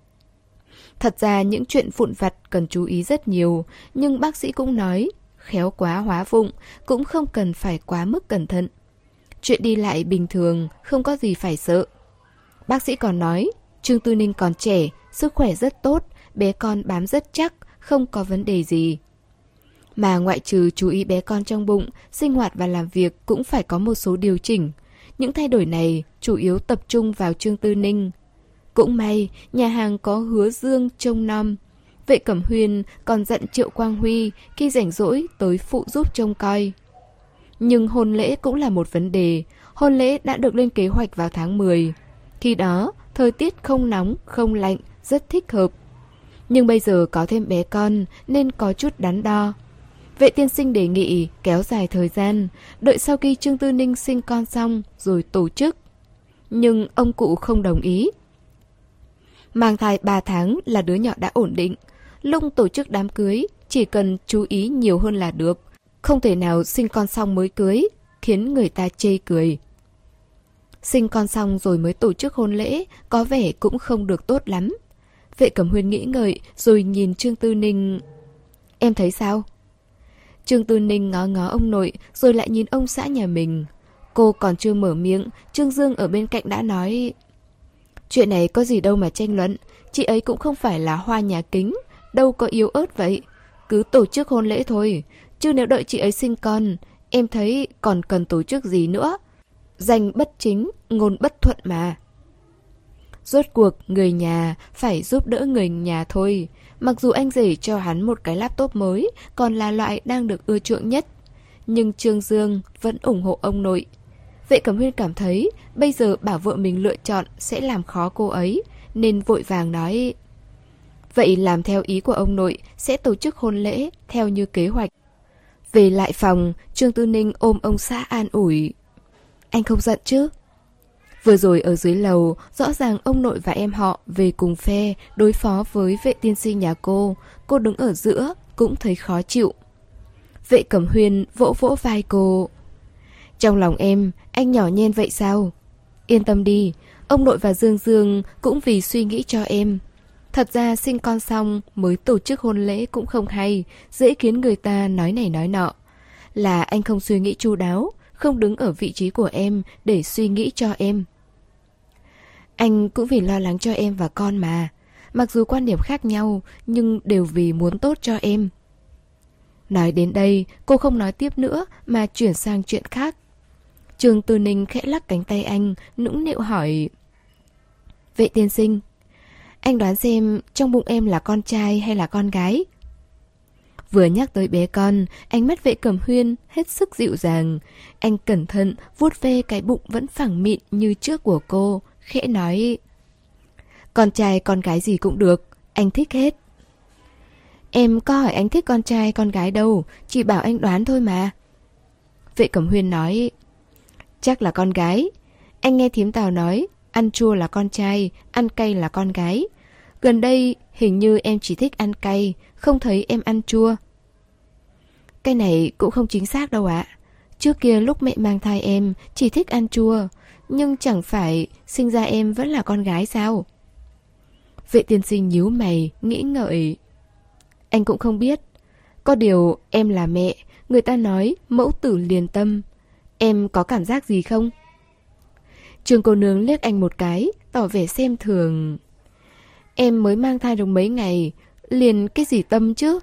Thật ra những chuyện vụn vặt cần chú ý rất nhiều, nhưng bác sĩ cũng nói khéo quá hóa vụng, cũng không cần phải quá mức cẩn thận. Chuyện đi lại bình thường, không có gì phải sợ. Bác sĩ còn nói Trương Tư Ninh còn trẻ, sức khỏe rất tốt, bé con bám rất chắc, không có vấn đề gì. Mà ngoại trừ chú ý bé con trong bụng, sinh hoạt và làm việc cũng phải có một số điều chỉnh. Những thay đổi này chủ yếu tập trung vào Trương Tư Ninh. Cũng may, nhà hàng có Hứa Dương trông nom. Vệ Cẩm Huyên còn dặn Triệu Quang Huy khi rảnh rỗi tới phụ giúp trông coi. Nhưng hôn lễ cũng là một vấn đề. Hôn lễ đã được lên kế hoạch vào tháng mười. Khi đó, thời tiết không nóng, không lạnh, rất thích hợp. Nhưng bây giờ có thêm bé con nên có chút đắn đo. Vệ tiên sinh đề nghị kéo dài thời gian, đợi sau khi Trương Tư Ninh sinh con xong rồi tổ chức. Nhưng ông cụ không đồng ý. Mang thai ba tháng là đứa nhỏ đã ổn định. Lúc tổ chức đám cưới, chỉ cần chú ý nhiều hơn là được. Không thể nào sinh con xong mới cưới, khiến người ta chê cười. Sinh con xong rồi mới tổ chức hôn lễ, có vẻ cũng không được tốt lắm. Vệ Cẩm Huyên nghĩ ngợi, rồi nhìn Trương Tư Ninh. Em thấy sao? Trương Tư Ninh ngó ngó ông nội, rồi lại nhìn ông xã nhà mình. Cô còn chưa mở miệng, Trương Dương ở bên cạnh đã nói. Chuyện này có gì đâu mà tranh luận, chị ấy cũng không phải là hoa nhà kính, đâu có yếu ớt vậy. Cứ tổ chức hôn lễ thôi, chứ nếu đợi chị ấy sinh con, em thấy còn cần tổ chức gì nữa. Danh bất chính, ngôn bất thuận mà. Rốt cuộc người nhà phải giúp đỡ người nhà thôi. Mặc dù anh rể cho hắn một cái laptop mới, còn là loại đang được ưa chuộng nhất, nhưng Trương Dương vẫn ủng hộ ông nội. Vệ Cẩm Huyên cảm thấy bây giờ bảo vợ mình lựa chọn sẽ làm khó cô ấy, nên vội vàng nói. Vậy làm theo ý của ông nội, sẽ tổ chức hôn lễ theo như kế hoạch. Về lại phòng, Trương Tư Ninh ôm ông xã an ủi. Anh không giận chứ? Vừa rồi ở dưới lầu, rõ ràng ông nội và em họ về cùng phe đối phó với Vệ tiên sinh nhà cô. Cô đứng ở giữa, cũng thấy khó chịu. Vệ Cẩm Huyên vỗ vỗ vai cô. Trong lòng em, anh nhỏ nhen vậy sao? Yên tâm đi, ông nội và Dương Dương cũng vì suy nghĩ cho em. Thật ra sinh con xong mới tổ chức hôn lễ cũng không hay, dễ khiến người ta nói này nói nọ. Là anh không suy nghĩ chu đáo, không đứng ở vị trí của em để suy nghĩ cho em. Anh cũng vì lo lắng cho em và con mà. Mặc dù quan điểm khác nhau, nhưng đều vì muốn tốt cho em. Nói đến đây, cô không nói tiếp nữa mà chuyển sang chuyện khác. Trương Tư Ninh khẽ lắc cánh tay anh, nũng nịu hỏi. Vệ tiên sinh, anh đoán xem trong bụng em là con trai hay là con gái? Vừa nhắc tới bé con, ánh mắt Vệ Cẩm Huyên hết sức dịu dàng. Anh cẩn thận vuốt ve cái bụng vẫn phẳng mịn như trước của cô, khẽ nói. Con trai con gái gì cũng được, anh thích hết. Em có hỏi anh thích con trai con gái đâu, chỉ bảo anh đoán thôi mà. Vệ Cẩm Huyên nói. Chắc là con gái. Anh nghe thím Tào nói, ăn chua là con trai, ăn cay là con gái. Gần đây hình như em chỉ thích ăn cay, không thấy em ăn chua. Cái này cũng không chính xác đâu ạ. Trước kia lúc mẹ mang thai em chỉ thích ăn chua, nhưng chẳng phải sinh ra em vẫn là con gái sao? Vệ tiên sinh nhíu mày, nghĩ ngợi. Anh cũng không biết. Có điều em là mẹ, người ta nói mẫu tử liền tâm. Em có cảm giác gì không? Trương cô nương liếc anh một cái, tỏ vẻ xem thường. Em mới mang thai được mấy ngày, liền cái gì tâm chứ?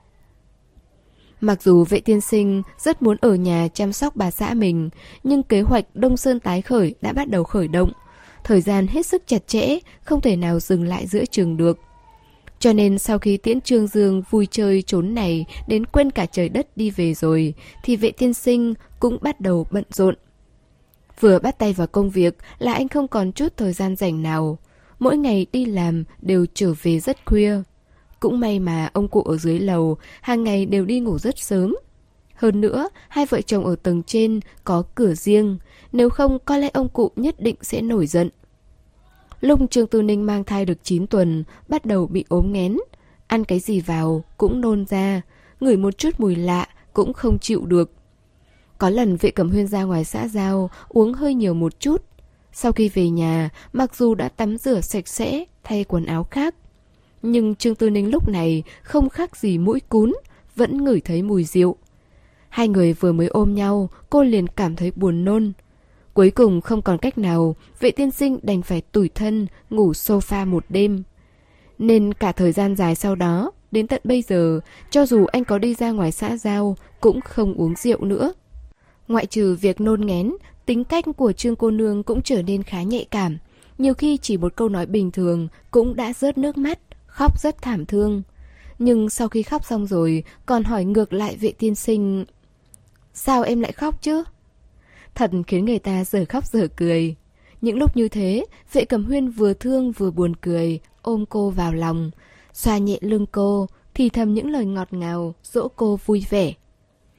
Mặc dù Vệ tiên sinh rất muốn ở nhà chăm sóc bà xã mình, nhưng kế hoạch Đông Sơn tái khởi đã bắt đầu khởi động. Thời gian hết sức chặt chẽ, không thể nào dừng lại giữa chừng được. Cho nên sau khi tiễn Trương Dương vui chơi trốn này đến quên cả trời đất đi về rồi, thì Vệ tiên sinh cũng bắt đầu bận rộn. Vừa bắt tay vào công việc là anh không còn chút thời gian rảnh nào. Mỗi ngày đi làm đều trở về rất khuya. Cũng may mà ông cụ ở dưới lầu hàng ngày đều đi ngủ rất sớm. Hơn nữa, hai vợ chồng ở tầng trên có cửa riêng, nếu không có lẽ ông cụ nhất định sẽ nổi giận. Lúc Trương Tư Ninh mang thai được chín tuần, bắt đầu bị ốm nghén. Ăn cái gì vào cũng nôn ra, ngửi một chút mùi lạ cũng không chịu được. Có lần Vệ Cẩm Huyên ra ngoài xã giao, uống hơi nhiều một chút. Sau khi về nhà, mặc dù đã tắm rửa sạch sẽ, thay quần áo khác, nhưng Trương Tư Ninh lúc này không khác gì mũi cún, vẫn ngửi thấy mùi rượu. Hai người vừa mới ôm nhau, cô liền cảm thấy buồn nôn. Cuối cùng không còn cách nào, Vệ tiên sinh đành phải tủi thân ngủ sofa một đêm. Nên cả thời gian dài sau đó, đến tận bây giờ, cho dù anh có đi ra ngoài xã giao, cũng không uống rượu nữa. Ngoại trừ việc nôn nghén, tính cách của Trương cô nương cũng trở nên khá nhạy cảm. Nhiều khi chỉ một câu nói bình thường cũng đã rớt nước mắt, khóc rất thảm thương. Nhưng sau khi khóc xong rồi, còn hỏi ngược lại Vệ tiên sinh. Sao em lại khóc chứ? Thật khiến người ta dở khóc dở cười. Những lúc như thế, Vệ Cẩm Huyên vừa thương vừa buồn cười, ôm cô vào lòng, xoa nhẹ lưng cô, thì thầm những lời ngọt ngào, dỗ cô vui vẻ.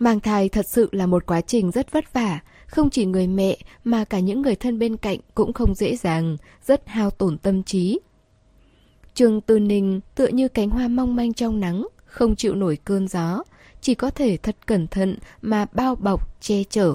Mang thai thật sự là một quá trình rất vất vả, không chỉ người mẹ mà cả những người thân bên cạnh cũng không dễ dàng, rất hao tổn tâm trí. Trương Tư Ninh tựa như cánh hoa mong manh trong nắng, không chịu nổi cơn gió, chỉ có thể thật cẩn thận mà bao bọc, che chở.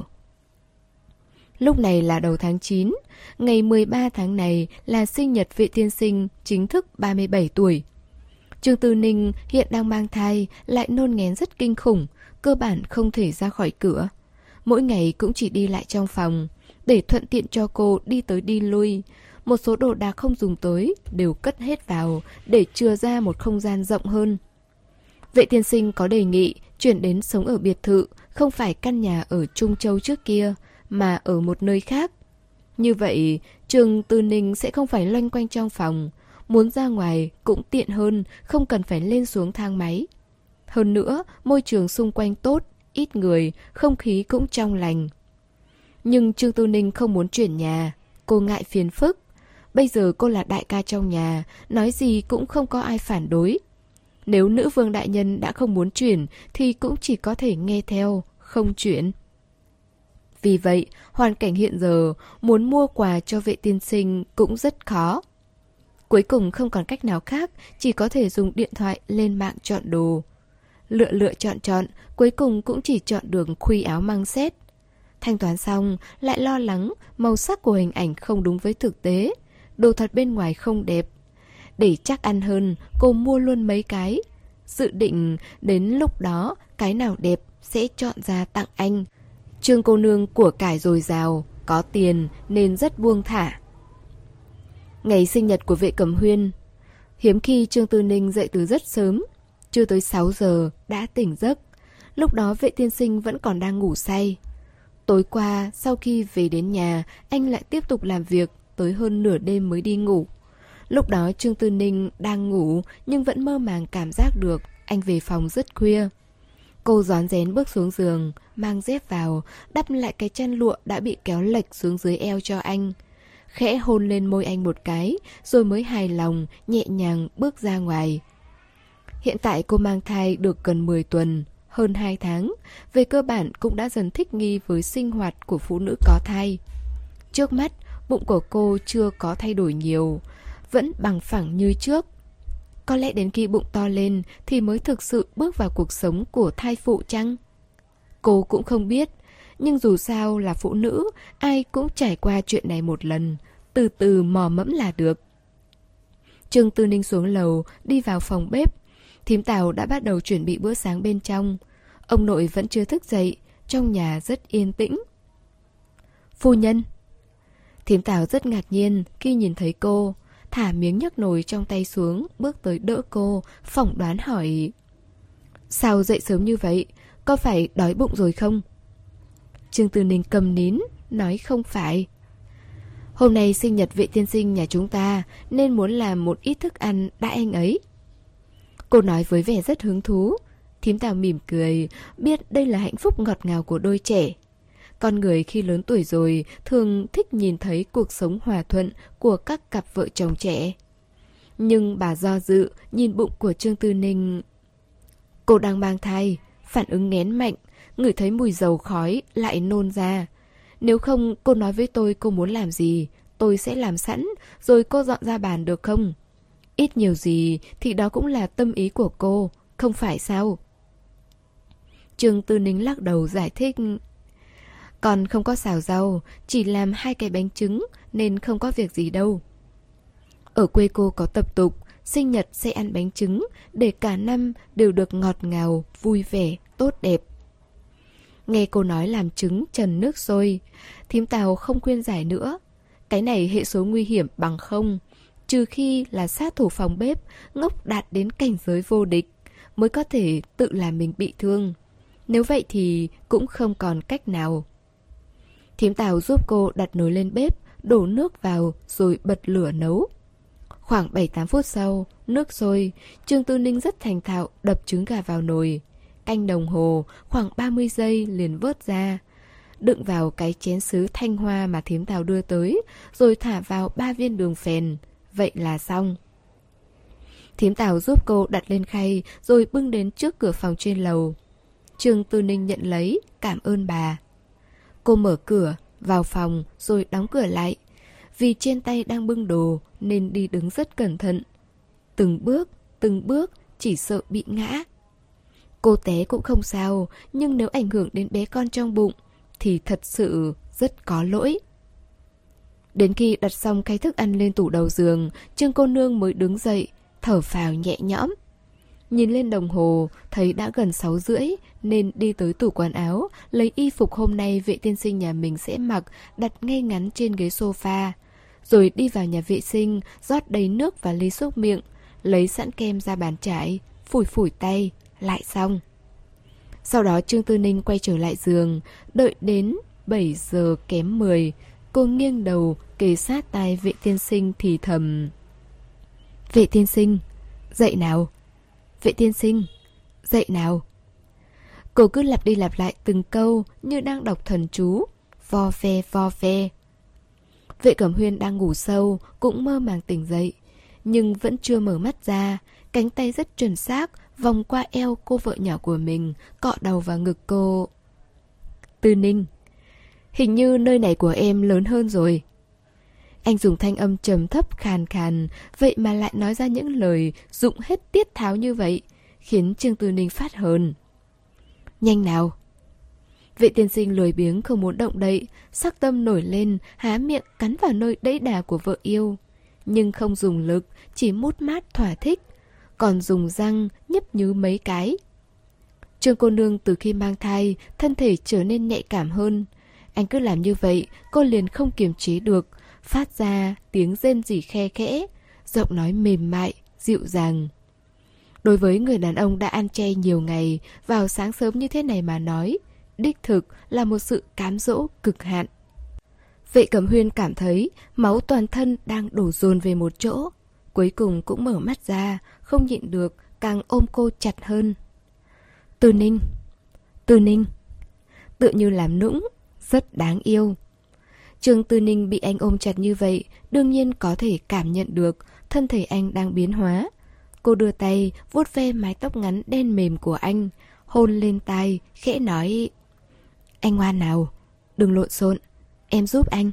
Lúc này là đầu tháng chín, ngày mười ba tháng này là sinh nhật Vệ tiên sinh chính thức ba mươi bảy tuổi. Trương Tư Ninh hiện đang mang thai, lại nôn nghén rất kinh khủng, cơ bản không thể ra khỏi cửa. Mỗi ngày cũng chỉ đi lại trong phòng, để thuận tiện cho cô đi tới đi lui. Một số đồ đạc không dùng tới đều cất hết vào để chừa ra một không gian rộng hơn. Vệ tiên sinh có đề nghị chuyển đến sống ở biệt thự, không phải căn nhà ở Trung Châu trước kia, mà ở một nơi khác. Như vậy, Trương Tư Ninh sẽ không phải loanh quanh trong phòng, muốn ra ngoài cũng tiện hơn, không cần phải lên xuống thang máy. Hơn nữa, môi trường xung quanh tốt, ít người, không khí cũng trong lành. Nhưng Trương Tư Ninh không muốn chuyển nhà, cô ngại phiền phức. Bây giờ cô là đại ca trong nhà, nói gì cũng không có ai phản đối. Nếu nữ vương đại nhân đã không muốn chuyển thì cũng chỉ có thể nghe theo, không chuyển. Vì vậy, hoàn cảnh hiện giờ muốn mua quà cho Vệ tiên sinh cũng rất khó. Cuối cùng không còn cách nào khác, chỉ có thể dùng điện thoại lên mạng chọn đồ. Lựa lựa chọn chọn, cuối cùng cũng chỉ chọn được khuy áo măng xét. Thanh toán xong, lại lo lắng màu sắc của hình ảnh không đúng với thực tế, đồ thật bên ngoài không đẹp. Để chắc ăn hơn, cô mua luôn mấy cái. Dự định đến lúc đó, cái nào đẹp sẽ chọn ra tặng anh. Trương cô nương của cải dồi dào, có tiền nên rất buông thả. Ngày sinh nhật của Vệ Cẩm Huyên, hiếm khi Trương Tư Ninh dậy từ rất sớm, chưa tới sáu giờ đã tỉnh giấc. Lúc đó Vệ tiên sinh vẫn còn đang ngủ say. Tối qua, sau khi về đến nhà, anh lại tiếp tục làm việc, tới hơn nửa đêm mới đi ngủ. Lúc đó Trương Tư Ninh đang ngủ nhưng vẫn mơ màng cảm giác được anh về phòng rất khuya. Cô rón rén bước xuống giường, mang dép vào, đắp lại cái chăn lụa đã bị kéo lệch xuống dưới eo cho anh. Khẽ hôn lên môi anh một cái, rồi mới hài lòng, nhẹ nhàng bước ra ngoài. Hiện tại cô mang thai được gần mười tuần, hơn hai tháng. Về cơ bản cũng đã dần thích nghi với sinh hoạt của phụ nữ có thai. Trước mắt, bụng của cô chưa có thay đổi nhiều, vẫn bằng phẳng như trước. Có lẽ đến khi bụng to lên thì mới thực sự bước vào cuộc sống của thai phụ chăng? Cô cũng không biết, nhưng dù sao là phụ nữ, ai cũng trải qua chuyện này một lần, từ từ mò mẫm là được. Trương Tư Ninh xuống lầu, đi vào phòng bếp. Thím Tào đã bắt đầu chuẩn bị bữa sáng bên trong. Ông nội vẫn chưa thức dậy, trong nhà rất yên tĩnh. Phu nhân. Thím Tào rất ngạc nhiên khi nhìn thấy cô, thả miếng nhấc nồi trong tay xuống, bước tới đỡ cô, phỏng đoán hỏi: sao dậy sớm như vậy, có phải đói bụng rồi không? Trương Tư Ninh cầm nín, nói không phải. Hôm nay sinh nhật Vệ tiên sinh nhà chúng ta, nên muốn làm một ít thức ăn đãi anh ấy. Cô nói với vẻ rất hứng thú. Thím Tào mỉm cười, biết đây là hạnh phúc ngọt ngào của đôi trẻ. Con người khi lớn tuổi rồi thường thích nhìn thấy cuộc sống hòa thuận của các cặp vợ chồng trẻ. Nhưng bà do dự nhìn bụng của Trương Tư Ninh. Cô đang mang thai, phản ứng nghén mạnh, ngửi thấy mùi dầu khói lại nôn ra. Nếu không cô nói với tôi cô muốn làm gì, tôi sẽ làm sẵn, rồi cô dọn ra bàn được không? Ít nhiều gì thì đó cũng là tâm ý của cô, không phải sao? Trương Tư Ninh lắc đầu giải thích. Còn không có xào rau, chỉ làm hai cái bánh trứng nên không có việc gì đâu. Ở quê cô có tập tục, sinh nhật sẽ ăn bánh trứng để cả năm đều được ngọt ngào, vui vẻ, tốt đẹp. Nghe cô nói làm trứng trần nước sôi, thím Tào không khuyên giải nữa. Cái này hệ số nguy hiểm bằng không, trừ khi là sát thủ phòng bếp ngốc đạt đến cảnh giới vô địch mới có thể tự làm mình bị thương. Nếu vậy thì cũng không còn cách nào. Thím Tào giúp cô đặt nồi lên bếp, đổ nước vào rồi bật lửa nấu. Khoảng bảy tám phút sau, nước sôi, Trương Tư Ninh rất thành thạo đập trứng gà vào nồi. Canh đồng hồ, khoảng ba mươi giây liền vớt ra. Đựng vào cái chén sứ thanh hoa mà thím Tào đưa tới, rồi thả vào ba viên đường phèn. Vậy là xong. Thím Tào giúp cô đặt lên khay, rồi bưng đến trước cửa phòng trên lầu. Trương Tư Ninh nhận lấy, cảm ơn bà. Cô mở cửa, vào phòng rồi đóng cửa lại. Vì trên tay đang bưng đồ nên đi đứng rất cẩn thận. Từng bước, từng bước, chỉ sợ bị ngã. Cô té cũng không sao, nhưng nếu ảnh hưởng đến bé con trong bụng thì thật sự rất có lỗi. Đến khi đặt xong cái thức ăn lên tủ đầu giường, Trương cô nương mới đứng dậy, thở phào nhẹ nhõm. Nhìn lên đồng hồ, thấy đã gần sáu rưỡi nên đi tới tủ quần áo, lấy y phục hôm nay vệ tiên sinh nhà mình sẽ mặc, đặt ngay ngắn trên ghế sofa. Rồi đi vào nhà vệ sinh, rót đầy nước và ly xúc miệng, lấy sẵn kem ra bàn chải, phủi phủi tay, lại xong. Sau đó Trương Tư Ninh quay trở lại giường, đợi đến bảy giờ kém mười, cô nghiêng đầu kề sát tai vệ tiên sinh thì thầm. Vệ tiên sinh, dậy nào. Vệ tiên sinh, dậy nào. Cô cứ lặp đi lặp lại từng câu như đang đọc thần chú, vo ve vo ve. Vệ Cẩm Huyên đang ngủ sâu, cũng mơ màng tỉnh dậy, nhưng vẫn chưa mở mắt ra, cánh tay rất chuẩn xác vòng qua eo cô vợ nhỏ của mình, cọ đầu vào ngực cô. Tư Ninh, hình như nơi này của em lớn hơn rồi. Anh dùng thanh âm trầm thấp khàn khàn, vậy mà lại nói ra những lời dụng hết tiết tháo như vậy, khiến Trương Tư Ninh phát hờn. Nhanh nào. Vệ tiên sinh lười biếng không muốn động đậy, sắc tâm nổi lên, há miệng cắn vào nơi đẫy đà của vợ yêu. Nhưng không dùng lực, chỉ mút mát thỏa thích, còn dùng răng nhấp nhứ mấy cái. Trương cô nương từ khi mang thai, thân thể trở nên nhạy cảm hơn. Anh cứ làm như vậy, cô liền không kiềm chế được, phát ra tiếng rên rỉ khe khẽ, giọng nói mềm mại, dịu dàng. Đối với người đàn ông đã ăn chay nhiều ngày, vào sáng sớm như thế này mà nói, đích thực là một sự cám dỗ cực hạn. Vệ Cẩm Huyên cảm thấy máu toàn thân đang đổ dồn về một chỗ. Cuối cùng cũng mở mắt ra, không nhịn được, càng ôm cô chặt hơn. Tư Ninh, Tư Ninh, tựa như làm nũng, rất đáng yêu. Trương Tư Ninh bị anh ôm chặt như vậy, đương nhiên có thể cảm nhận được thân thể anh đang biến hóa. Cô đưa tay vuốt ve mái tóc ngắn đen mềm của anh, hôn lên tai, khẽ nói: Anh ngoan nào, đừng lộn xộn, em giúp anh.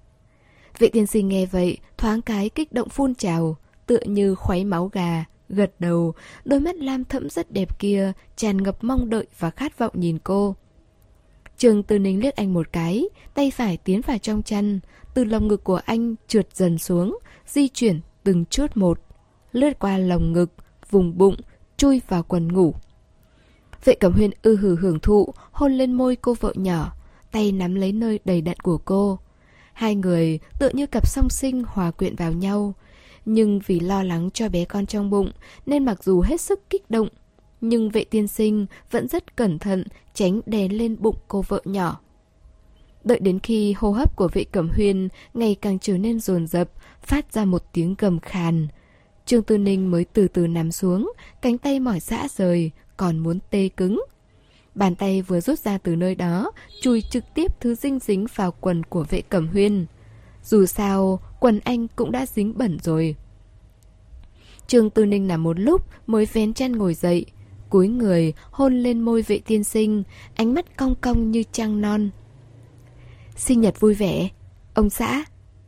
Vệ tiên sinh nghe vậy, thoáng cái kích động phun trào, tựa như khuấy máu gà, gật đầu, đôi mắt lam thẫm rất đẹp kia tràn ngập mong đợi và khát vọng nhìn cô. Trương Tư Ninh liếc anh một cái, tay phải tiến vào trong chăn, từ lồng ngực của anh trượt dần xuống, di chuyển từng chút một, lướt qua lồng ngực, vùng bụng, chui vào quần ngủ. Vệ Cẩm Huyên ư hử hưởng thụ, hôn lên môi cô vợ nhỏ, tay nắm lấy nơi đầy đặn của cô. Hai người tựa như cặp song sinh hòa quyện vào nhau. Nhưng vì lo lắng cho bé con trong bụng nên mặc dù hết sức kích động, nhưng vệ tiên sinh vẫn rất cẩn thận tránh đè lên bụng cô vợ nhỏ. Đợi đến khi hô hấp của vệ Cẩm Huyên ngày càng trở nên dồn dập, phát ra một tiếng gầm khàn, Trương Tư Ninh mới từ từ nằm xuống, cánh tay mỏi rã rời, còn muốn tê cứng. Bàn tay vừa rút ra từ nơi đó, chùi trực tiếp thứ dinh dính vào quần của vệ Cẩm Huyên. Dù sao, quần anh cũng đã dính bẩn rồi. Trương Tư Ninh nằm một lúc mới vén chăn ngồi dậy, cúi người hôn lên môi vệ tiên sinh, ánh mắt cong cong như trăng non. Sinh nhật vui vẻ, ông xã.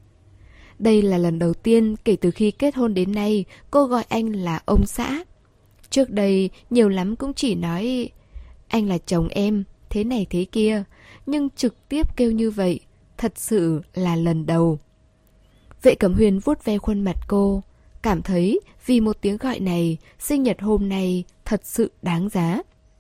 Đây là lần đầu tiên kể từ khi kết hôn đến nay cô gọi anh là ông xã. Trước đây nhiều lắm cũng chỉ nói anh là chồng em, thế này thế kia, nhưng trực tiếp kêu như vậy thật sự là lần đầu. Vệ Cẩm Huyên vuốt ve khuôn mặt cô, cảm thấy vì một tiếng gọi này, sinh nhật hôm nay thật sự đáng giá.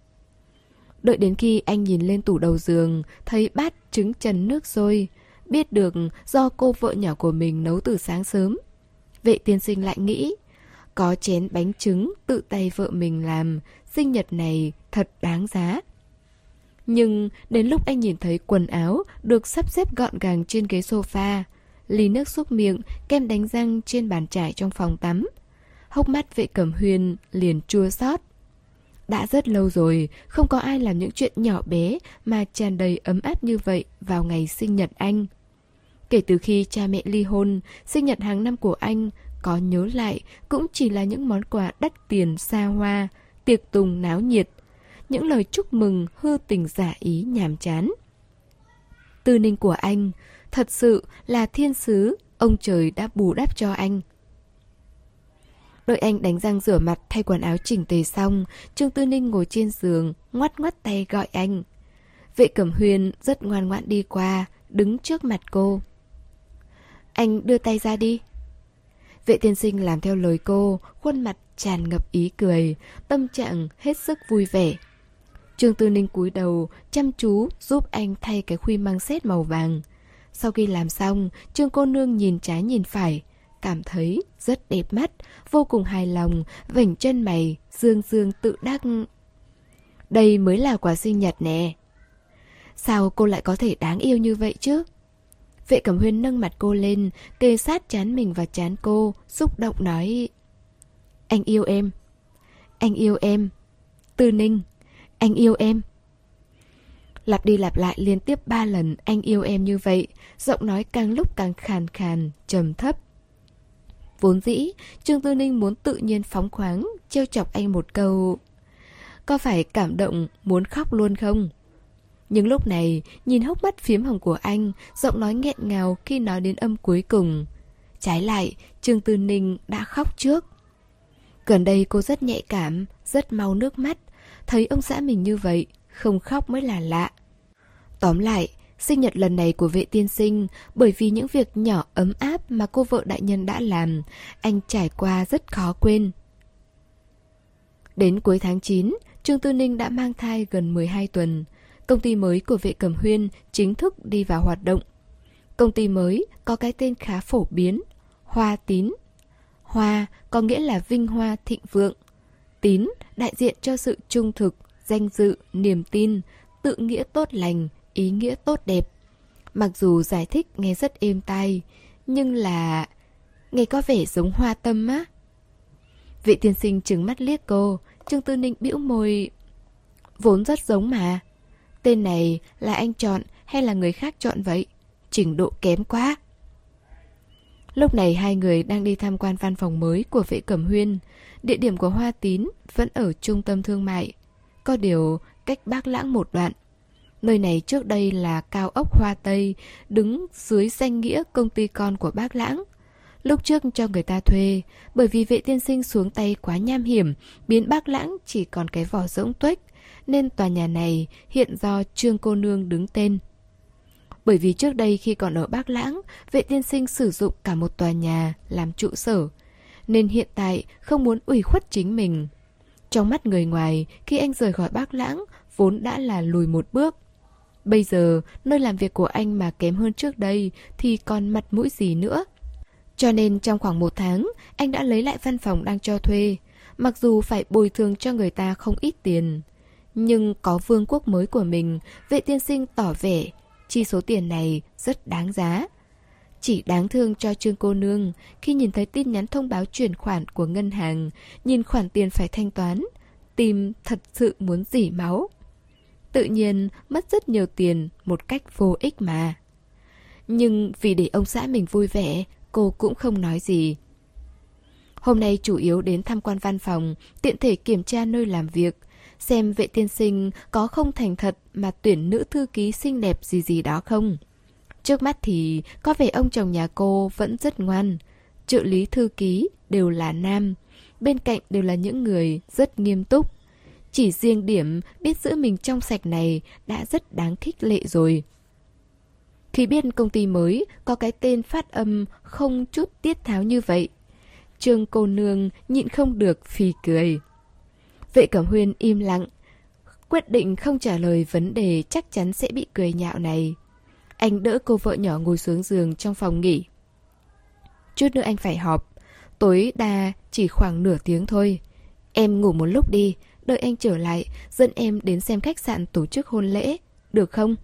Đợi đến khi anh nhìn lên tủ đầu giường, thấy bát trứng chần nước sôi, biết được do cô vợ nhỏ của mình nấu từ sáng sớm. Vệ tiên sinh lại nghĩ, có chén bánh trứng tự tay vợ mình làm, sinh nhật này thật đáng giá. Nhưng đến lúc anh nhìn thấy quần áo được sắp xếp gọn gàng trên ghế sofa, ly nước xúc miệng, kem đánh răng trên bàn trải trong phòng tắm, hốc mắt vệ Cẩm Huyên liền chua xót. Đã rất lâu rồi không có ai làm những chuyện nhỏ bé mà tràn đầy ấm áp như vậy vào ngày sinh nhật anh. Kể từ khi cha mẹ ly hôn, sinh nhật hàng năm của anh có nhớ lại cũng chỉ là những món quà đắt tiền xa hoa, tiệc tùng náo nhiệt. những lời chúc mừng hư tình giả ý nhàm chán. Tư Ninh của anh thật sự là thiên sứ, ông trời đã bù đắp cho anh. Đợi anh đánh răng rửa mặt thay quần áo chỉnh tề xong, Trương Tư Ninh ngồi trên giường, ngoắt ngoắt tay gọi anh. Vệ Cẩm Huyên rất ngoan ngoãn đi qua, đứng trước mặt cô. Anh đưa tay ra đi. Vệ tiên sinh làm theo lời cô, khuôn mặt tràn ngập ý cười, tâm trạng hết sức vui vẻ. Trương Tư Ninh cúi đầu, chăm chú giúp anh thay cái khuy măng sét màu vàng. Sau khi làm xong, Trương cô nương nhìn trái nhìn phải, cảm thấy rất đẹp mắt, vô cùng hài lòng, vểnh chân mày, dương dương tự đắc. Đây mới là quà sinh nhật nè. Sao cô lại có thể đáng yêu như vậy chứ? Vệ Cẩm Huyên nâng mặt cô lên, kề sát trán mình và trán cô, xúc động nói: Anh yêu em. Anh yêu em. Tư Ninh, anh yêu em. Lặp đi lặp lại liên tiếp ba lần anh yêu em như vậy, giọng nói càng lúc càng khàn khàn, trầm thấp. Vốn dĩ, Trương Tư Ninh muốn tự nhiên phóng khoáng, trêu chọc anh một câu: Có phải cảm động muốn khóc luôn không? Nhưng lúc này, nhìn hốc mắt phiếm hồng của anh, giọng nói nghẹn ngào khi nói đến âm cuối cùng. Trái lại, Trương Tư Ninh đã khóc trước. Gần đây cô rất nhạy cảm, rất mau nước mắt. Thấy ông xã mình như vậy, không khóc mới là lạ. Tóm lại, sinh nhật lần này của vệ tiên sinh, bởi vì những việc nhỏ ấm áp mà cô vợ đại nhân đã làm, anh trải qua rất khó quên. Đến cuối tháng chín, Trương Tư Ninh đã mang thai gần mười hai tuần. Công ty mới của Vệ Cẩm Huyên chính thức đi vào hoạt động. Công ty mới có cái tên khá phổ biến, Hoa Tín. Hoa có nghĩa là vinh hoa thịnh vượng. Tín đại diện cho sự trung thực, danh dự, niềm tin, tự nghĩa tốt lành, ý nghĩa tốt đẹp. Mặc dù giải thích nghe rất êm tai, nhưng là... nghe có vẻ giống hoa tâm á. Vệ tiên sinh trừng mắt liếc cô, Trương Tư Ninh bĩu môi. Vốn rất giống mà. Tên này là anh chọn hay là người khác chọn vậy? Trình độ kém quá. Lúc này hai người đang đi tham quan văn phòng mới của Vệ Cẩm Huyên. Địa điểm của Hoa Tín vẫn ở trung tâm thương mại, có điều cách Bác Lãng một đoạn. Nơi này trước đây là cao ốc Hoa Tây, đứng dưới danh nghĩa công ty con của Bác Lãng. Lúc trước cho người ta thuê, bởi vì Vệ tiên sinh xuống tay quá nham hiểm, biến Bác Lãng chỉ còn cái vỏ rỗng tuếch, nên tòa nhà này hiện do Trương cô nương đứng tên. Bởi vì trước đây khi còn ở Bác Lãng, Vệ tiên sinh sử dụng cả một tòa nhà làm trụ sở, nên hiện tại không muốn ủy khuất chính mình. Trong mắt người ngoài, khi anh rời khỏi Bác Lãng, vốn đã là lùi một bước. Bây giờ, nơi làm việc của anh mà kém hơn trước đây thì còn mặt mũi gì nữa. Cho nên trong khoảng một tháng, anh đã lấy lại văn phòng đang cho thuê. Mặc dù phải bồi thường cho người ta không ít tiền, nhưng có vương quốc mới của mình, Vệ tiên sinh tỏ vẻ chi số tiền này rất đáng giá. Chỉ đáng thương cho Trương cô nương khi nhìn thấy tin nhắn thông báo chuyển khoản của ngân hàng, nhìn khoản tiền phải thanh toán, tim thật sự muốn rỉ máu. Tự nhiên mất rất nhiều tiền một cách vô ích mà. Nhưng vì để ông xã mình vui vẻ, cô cũng không nói gì. Hôm nay chủ yếu đến tham quan văn phòng, tiện thể kiểm tra nơi làm việc, xem Vệ tiên sinh có không thành thật mà tuyển nữ thư ký xinh đẹp gì gì đó không. Trước mắt thì có vẻ ông chồng nhà cô vẫn rất ngoan. Trợ lý thư ký đều là nam, bên cạnh đều là những người rất nghiêm túc. Chỉ riêng điểm biết giữ mình trong sạch này đã rất đáng khích lệ rồi. Khi biết công ty mới có cái tên phát âm không chút tiết tháo như vậy, Trương cô nương nhịn không được phì cười. Vệ Cẩm Huyên im lặng, quyết định không trả lời vấn đề chắc chắn sẽ bị cười nhạo này. Anh đỡ cô vợ nhỏ ngồi xuống giường trong phòng nghỉ. Chút nữa anh phải họp, tối đa chỉ khoảng nửa tiếng thôi. Em ngủ một lúc đi, đợi anh trở lại, dẫn em đến xem khách sạn tổ chức hôn lễ, được không?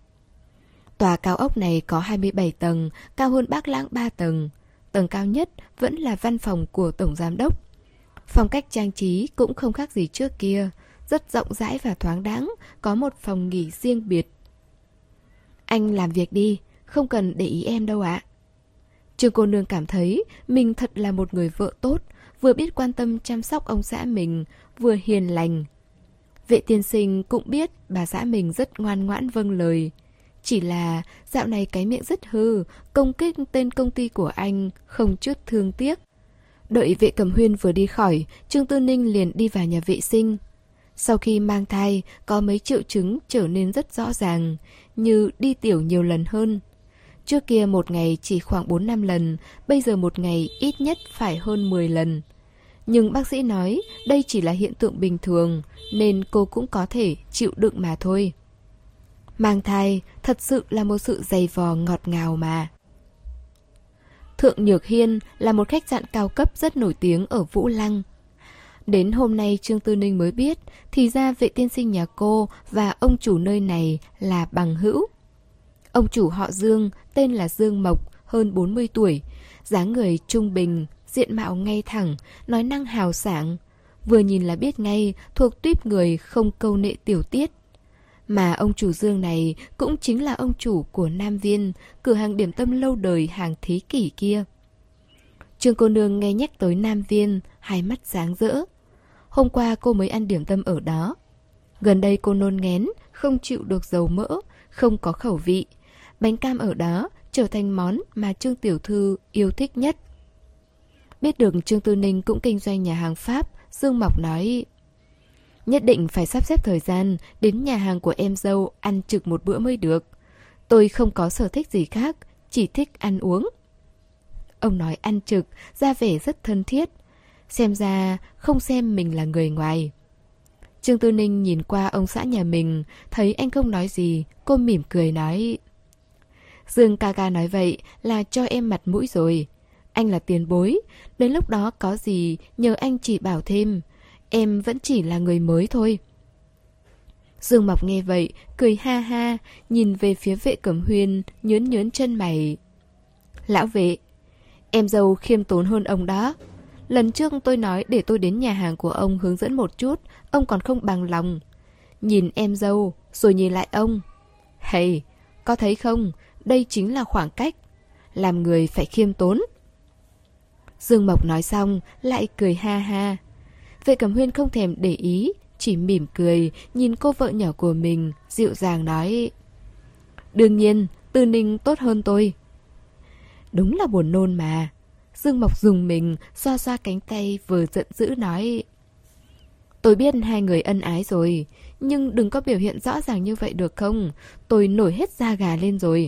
Tòa cao ốc này có hai mươi bảy tầng, cao hơn Bác Lãng ba tầng. Tầng cao nhất vẫn là văn phòng của Tổng Giám Đốc. Phong cách trang trí cũng không khác gì trước kia, rất rộng rãi và thoáng đãng, có một phòng nghỉ riêng biệt. Anh làm việc đi, không cần để ý em đâu ạ. Trương cô nương cảm thấy mình thật là một người vợ tốt, vừa biết quan tâm chăm sóc ông xã mình, vừa hiền lành. Vệ tiên sinh cũng biết bà xã mình rất ngoan ngoãn vâng lời. Chỉ là dạo này cái miệng rất hư, công kích tên công ty của anh không chút thương tiếc. Đợi Vệ Cẩm Huyên vừa đi khỏi, Trương Tư Ninh liền đi vào nhà vệ sinh. Sau khi mang thai, có mấy triệu chứng trở nên rất rõ ràng, như đi tiểu nhiều lần hơn. Trước kia một ngày chỉ khoảng bốn năm lần, bây giờ một ngày ít nhất phải hơn mười lần. Nhưng bác sĩ nói đây chỉ là hiện tượng bình thường, nên cô cũng có thể chịu đựng mà thôi. Mang thai thật sự là một sự dày vò ngọt ngào mà. Thượng Nhược Hiên là một khách sạn cao cấp rất nổi tiếng ở Vũ Lăng. Đến hôm nay Trương Tư Ninh mới biết, thì ra Vệ tiên sinh nhà cô và ông chủ nơi này là bằng hữu. Ông chủ họ Dương, tên là Dương Mộc, hơn bốn mươi tuổi, dáng người trung bình, diện mạo ngay thẳng, nói năng hào sảng. Vừa nhìn là biết ngay, thuộc tuýp người không câu nệ tiểu tiết. Mà ông chủ Dương này cũng chính là ông chủ của Nam Viên, cửa hàng điểm tâm lâu đời hàng thế kỷ kia. Trương cô nương nghe nhắc tới Nam Viên, hai mắt sáng rỡ. Hôm qua cô mới ăn điểm tâm ở đó. Gần đây cô nôn nghén, không chịu được dầu mỡ, không có khẩu vị. Bánh cam ở đó trở thành món mà Trương tiểu thư yêu thích nhất. Biết được Trương Tư Ninh cũng kinh doanh nhà hàng Pháp, Dương Mộc nói: nhất định phải sắp xếp thời gian đến nhà hàng của em dâu ăn trực một bữa mới được. Tôi không có sở thích gì khác, chỉ thích ăn uống. Ông nói ăn trực, ra vẻ rất thân thiết. Xem ra không xem mình là người ngoài. Trương Tư Ninh nhìn qua ông xã nhà mình, thấy anh không nói gì, cô mỉm cười nói: Dương ca ca nói vậy là cho em mặt mũi rồi. Anh là tiền bối, đến lúc đó có gì nhờ anh chỉ bảo thêm. Em vẫn chỉ là người mới thôi. Dương Mộc nghe vậy, cười ha ha, nhìn về phía Vệ Cẩm Huyên, nhớn nhớn chân mày. Lão Vệ, em dâu khiêm tốn hơn ông đó. Lần trước tôi nói để tôi đến nhà hàng của ông hướng dẫn một chút, ông còn không bằng lòng. Nhìn em dâu, rồi nhìn lại ông. Hey, có thấy không, đây chính là khoảng cách. Làm người phải khiêm tốn. Dương Mộc nói xong, lại cười ha ha. Vệ Cẩm Huyên không thèm để ý, chỉ mỉm cười, nhìn cô vợ nhỏ của mình, dịu dàng nói: đương nhiên, Tư Ninh tốt hơn tôi. Đúng là buồn nôn mà. Dương Mộc dùng mình, xoa xoa cánh tay vừa giận dữ nói: tôi biết hai người ân ái rồi, nhưng đừng có biểu hiện rõ ràng như vậy được không? Tôi nổi hết da gà lên rồi.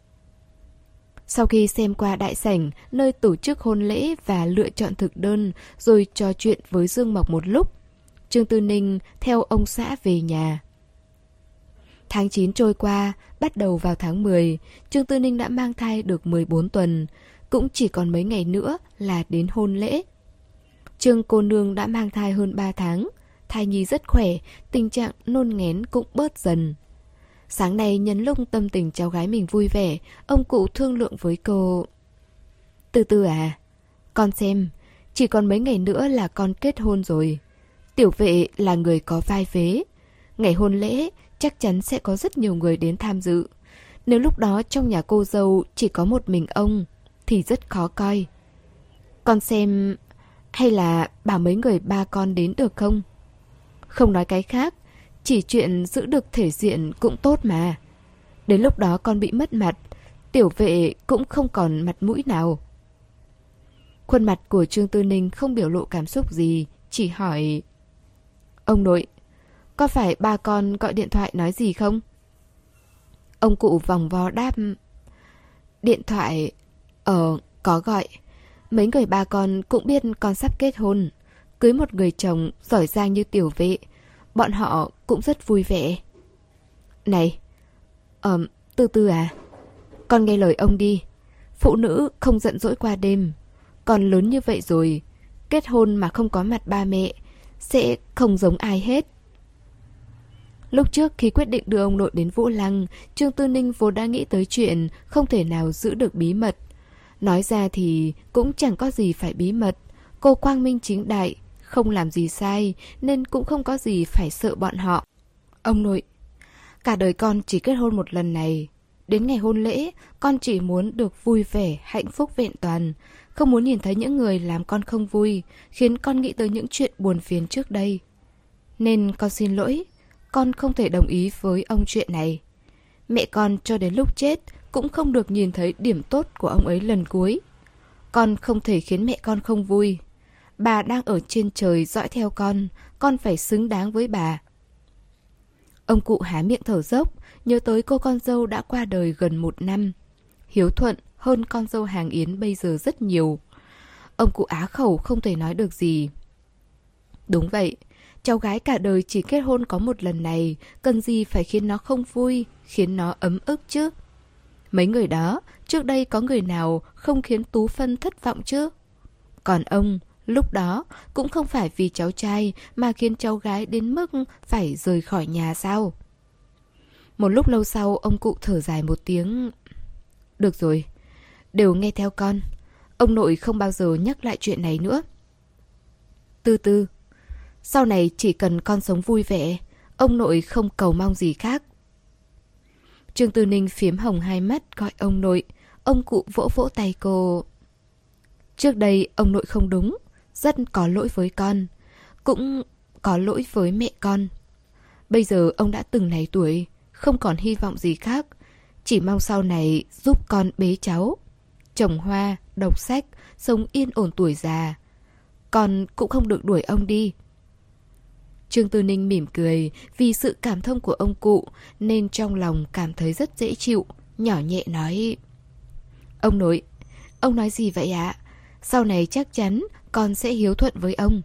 Sau khi xem qua đại sảnh, nơi tổ chức hôn lễ và lựa chọn thực đơn, rồi trò chuyện với Dương Mộc một lúc, Trương Tư Ninh theo ông xã về nhà. Tháng chín trôi qua, bắt đầu vào tháng mười, Trương Tư Ninh đã mang thai được mười bốn tuần, cũng chỉ còn mấy ngày nữa là đến hôn lễ. Trương cô nương đã mang thai hơn ba tháng, thai nhi rất khỏe, tình trạng nôn nghén cũng bớt dần. Sáng nay nhân lúc tâm tình cháu gái mình vui vẻ, ông cụ thương lượng với cô: Từ từ à, con xem, chỉ còn mấy ngày nữa là con kết hôn rồi. Tiểu Vệ là người có vai vế. Ngày hôn lễ chắc chắn sẽ có rất nhiều người đến tham dự. Nếu lúc đó trong nhà cô dâu chỉ có một mình ông thì rất khó coi. Con xem, hay là bảo mấy người ba con đến được không? Không nói cái khác, chỉ chuyện giữ được thể diện cũng tốt mà. Đến lúc đó con bị mất mặt, Tiểu Vệ cũng không còn mặt mũi nào. Khuôn mặt của Trương Tư Ninh không biểu lộ cảm xúc gì, chỉ hỏi: Ông nội, có phải ba con gọi điện thoại nói gì không? Ông cụ vòng vo đáp: Điện thoại... Ờ, có gọi. Mấy người ba con cũng biết con sắp kết hôn, cưới một người chồng giỏi giang như Tiểu Vệ. Bọn họ cũng rất vui vẻ. Này, Ờ, Tư Tư à, con nghe lời ông đi. Phụ nữ không giận dỗi qua đêm. Con lớn như vậy rồi, kết hôn mà không có mặt ba mẹ sẽ không giống ai hết. Lúc trước khi quyết định đưa ông nội đến Vũ Lăng, Trương Tư Ninh vốn đã nghĩ tới chuyện không thể nào giữ được bí mật. Nói ra thì cũng chẳng có gì phải bí mật. Cô quang minh chính đại, không làm gì sai, nên cũng không có gì phải sợ bọn họ. Ông nội, cả đời con chỉ kết hôn một lần này. Đến ngày hôn lễ, con chỉ muốn được vui vẻ, hạnh phúc vẹn toàn. Không muốn nhìn thấy những người làm con không vui, khiến con nghĩ tới những chuyện buồn phiền trước đây. Nên con xin lỗi, con không thể đồng ý với ông chuyện này. Mẹ con cho đến lúc chết cũng không được nhìn thấy điểm tốt của ông ấy lần cuối. Con không thể khiến mẹ con không vui. Bà đang ở trên trời dõi theo con, con phải xứng đáng với bà. Ông cụ há miệng thở dốc, nhớ tới cô con dâu đã qua đời gần một năm. Hiếu thuận hơn con dâu hàng Yến bây giờ rất nhiều. Ông cụ á khẩu không thể nói được gì. Đúng vậy, cháu gái cả đời chỉ kết hôn có một lần này, cần gì phải khiến nó không vui, khiến nó ấm ức chứ. Mấy người đó, trước đây có người nào không khiến Tú Phân thất vọng chứ? Còn ông, lúc đó cũng không phải vì cháu trai mà khiến cháu gái đến mức phải rời khỏi nhà sao? Một lúc lâu sau, ông cụ thở dài một tiếng. Được rồi, đều nghe theo con. Ông nội không bao giờ nhắc lại chuyện này nữa. Từ từ, sau này chỉ cần con sống vui vẻ, ông nội không cầu mong gì khác. Trương Tư Ninh phiếm hồng hai mắt gọi ông nội. Ông cụ vỗ vỗ tay cô. Trước đây ông nội không đúng, rất có lỗi với con, cũng có lỗi với mẹ con. Bây giờ ông đã từng này tuổi, không còn hy vọng gì khác, chỉ mong sau này giúp con bế cháu, trồng hoa, đọc sách, sống yên ổn tuổi già. Con cũng không được đuổi ông đi. Trương Tư Ninh mỉm cười, vì sự cảm thông của ông cụ nên trong lòng cảm thấy rất dễ chịu, nhỏ nhẹ nói. Ông nội, ông nói gì vậy ạ? Sau này chắc chắn con sẽ hiếu thuận với ông.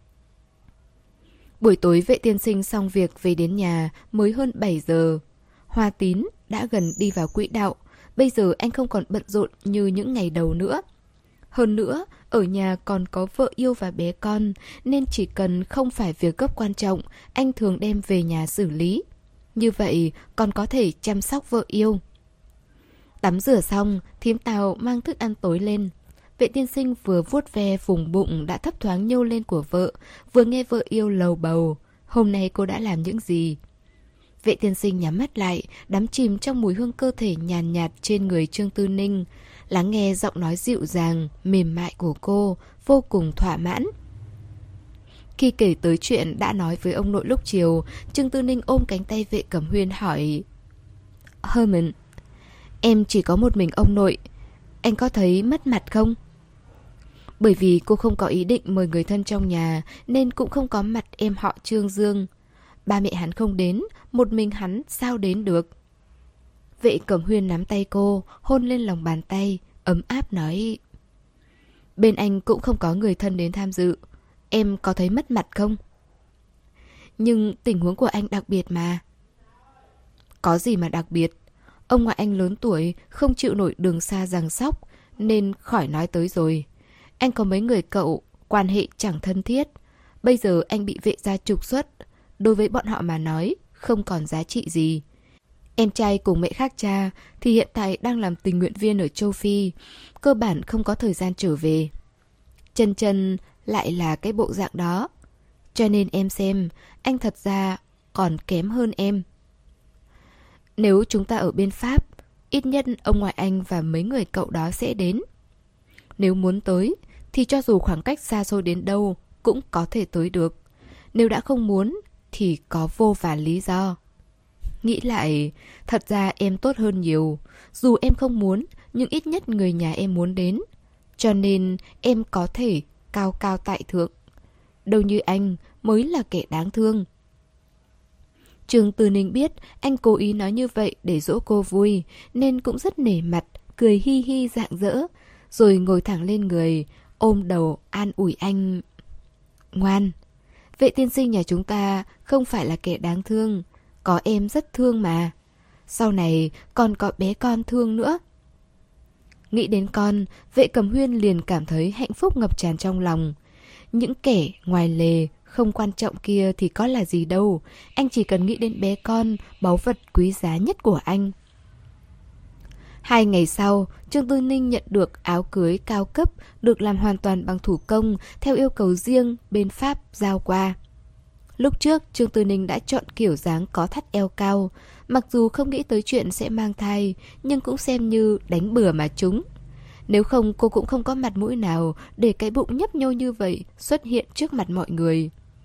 Buổi tối Vệ tiên sinh xong việc về đến nhà mới hơn bảy giờ. Hoa Tín đã gần đi vào quỹ đạo, bây giờ anh không còn bận rộn như những ngày đầu nữa. Hơn nữa, ở nhà còn có vợ yêu và bé con, nên chỉ cần không phải việc gấp quan trọng, anh thường đem về nhà xử lý. Như vậy, còn có thể chăm sóc vợ yêu. Tắm rửa xong, thím Tào mang thức ăn tối lên. Vệ tiên sinh vừa vuốt ve vùng bụng đã thấp thoáng nhô lên của vợ, vừa nghe vợ yêu lầu bầu. Hôm nay cô đã làm những gì? Vệ tiên sinh nhắm mắt lại, đắm chìm trong mùi hương cơ thể nhàn nhạt trên người Trương Tư Ninh. Lắng nghe giọng nói dịu dàng, mềm mại của cô, vô cùng thỏa mãn. Khi kể tới chuyện đã nói với ông nội lúc chiều, Trương Tư Ninh ôm cánh tay Vệ Cẩm Huyên hỏi. Herman, em chỉ có một mình ông nội, anh có thấy mất mặt không? Bởi vì cô không có ý định mời người thân trong nhà, nên cũng không có mặt em họ Trương Dương. Ba mẹ hắn không đến, một mình hắn sao đến được? Vệ Cẩm Huyên nắm tay cô, hôn lên lòng bàn tay, ấm áp nói. Bên anh cũng không có người thân đến tham dự, em có thấy mất mặt không? Nhưng tình huống của anh đặc biệt mà. Có gì mà đặc biệt? Ông ngoại anh lớn tuổi, không chịu nổi đường xa giằng xóc, nên khỏi nói tới rồi. Anh có mấy người cậu, quan hệ chẳng thân thiết. Bây giờ anh bị Vệ gia trục xuất, đối với bọn họ mà nói, không còn giá trị gì. Em trai cùng mẹ khác cha thì hiện tại đang làm tình nguyện viên ở châu Phi, cơ bản không có thời gian trở về. Chân chân lại là cái bộ dạng đó. Cho nên em xem, anh thật ra còn kém hơn em. Nếu chúng ta ở bên Pháp, ít nhất ông ngoại anh và mấy người cậu đó sẽ đến. Nếu muốn tới, thì cho dù khoảng cách xa xôi đến đâu cũng có thể tới được. Nếu đã không muốn, thì có vô vàn lý do. Nghĩ lại, thật ra em tốt hơn nhiều. Dù em không muốn, nhưng ít nhất người nhà em muốn đến. Cho nên em có thể cao cao tại thượng. Đâu như anh mới là kẻ đáng thương. Trương Tư Ninh biết anh cố ý nói như vậy để dỗ cô vui, nên cũng rất nể mặt, cười hi hi rạng rỡ, rồi ngồi thẳng lên người, ôm đầu an ủi anh. Ngoan, Vệ tiên sinh nhà chúng ta không phải là kẻ đáng thương, có em rất thương mà. Sau này còn có bé con thương nữa. Nghĩ đến con, Vệ Cẩm Huyên liền cảm thấy hạnh phúc ngập tràn trong lòng. Những kẻ ngoài lề không quan trọng kia thì có là gì đâu. Anh chỉ cần nghĩ đến bé con, báu vật quý giá nhất của anh. Hai ngày sau, Trương Tư Ninh nhận được áo cưới cao cấp, được làm hoàn toàn bằng thủ công, theo yêu cầu riêng bên Pháp giao qua. Lúc trước, Trương Tư Ninh đã chọn kiểu dáng có thắt eo cao. Mặc dù không nghĩ tới chuyện sẽ mang thai, nhưng cũng xem như đánh bừa mà trúng. Nếu không, cô cũng không có mặt mũi nào để cái bụng nhấp nhô như vậy xuất hiện trước mặt mọi người.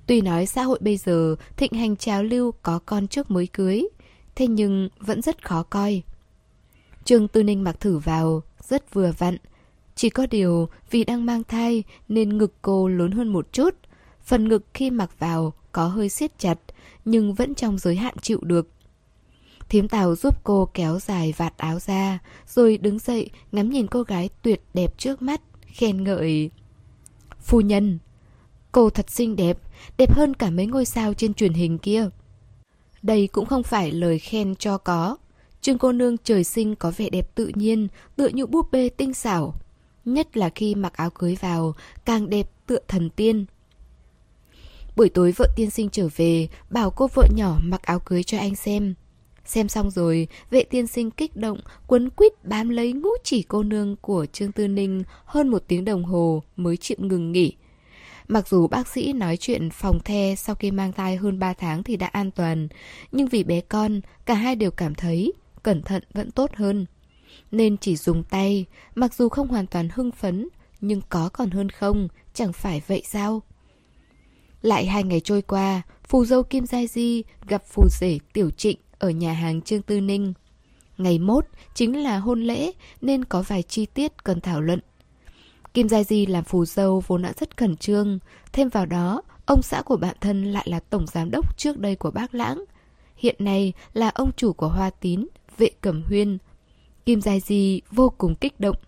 Tuy nói xã hội bây giờ thịnh hành trào lưu có con trước mới cưới, thế nhưng vẫn rất khó coi. Trương Tư Ninh mặc thử vào, rất vừa vặn. Chỉ có điều vì đang mang thai nên ngực cô lớn hơn một chút. Phần ngực khi mặc vào có hơi siết chặt, nhưng vẫn trong giới hạn chịu được. Thím Tào giúp cô kéo dài vạt áo ra, rồi đứng dậy ngắm nhìn cô gái tuyệt đẹp trước mắt, khen ngợi. Phu nhân, cô thật xinh đẹp, đẹp hơn cả mấy ngôi sao trên truyền hình kia. Đây cũng không phải lời khen cho có. Trương cô nương trời sinh có vẻ đẹp tự nhiên, tựa như búp bê tinh xảo. Nhất là khi mặc áo cưới vào, càng đẹp tựa thần tiên. Buổi tối vợ tiên sinh trở về, bảo cô vợ nhỏ mặc áo cưới cho anh xem. Xem xong rồi, vệ tiên sinh kích động, quấn quýt bám lấy ngũ chỉ cô nương của Trương Tư Ninh hơn một tiếng đồng hồ mới chịu ngừng nghỉ. Mặc dù bác sĩ nói chuyện phòng the sau khi mang thai hơn ba tháng thì đã an toàn, nhưng vì bé con, cả hai đều cảm thấy cẩn thận vẫn tốt hơn. Nên chỉ dùng tay, mặc dù không hoàn toàn hưng phấn, nhưng có còn hơn không, chẳng phải vậy sao? Lại hai ngày trôi qua, phù dâu Kim Giai Di gặp phù rể Tiểu Trịnh ở nhà hàng Trương Tư Ninh. Ngày mốt chính là hôn lễ nên có vài chi tiết cần thảo luận. Kim Giai Di làm phù dâu vốn đã rất khẩn trương, thêm vào đó ông xã của bạn thân lại là tổng giám đốc trước đây của Bác Lãng. Hiện nay là ông chủ của Hoa Tín, Vệ Cẩm Huyên. Kim Giai Di vô cùng kích động.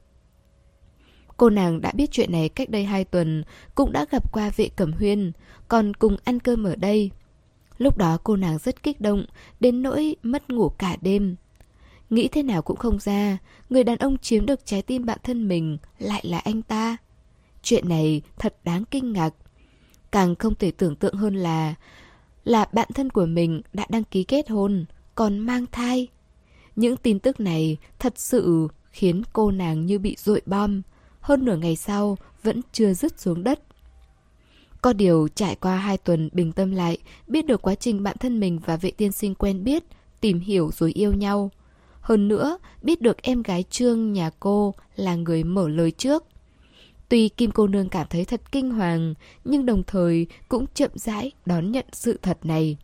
Cô nàng đã biết chuyện này cách đây hai tuần, cũng đã gặp qua Vệ Cẩm Huyên, còn cùng ăn cơm ở đây. Lúc đó cô nàng rất kích động, đến nỗi mất ngủ cả đêm. Nghĩ thế nào cũng không ra, người đàn ông chiếm được trái tim bạn thân mình lại là anh ta. Chuyện này thật đáng kinh ngạc. Càng không thể tưởng tượng hơn là Là bạn thân của mình đã đăng ký kết hôn, còn mang thai. Những tin tức này thật sự khiến cô nàng như bị dội bom. Hơn nửa ngày sau vẫn chưa dứt xuống đất. Có điều trải qua hai tuần bình tâm lại, biết được quá trình bạn thân mình và Vệ tiên sinh quen biết, tìm hiểu rồi yêu nhau. Hơn nữa, biết được em gái Trương nhà cô là người mở lời trước. Tuy Kim cô nương cảm thấy thật kinh hoàng, nhưng đồng thời cũng chậm rãi đón nhận sự thật này.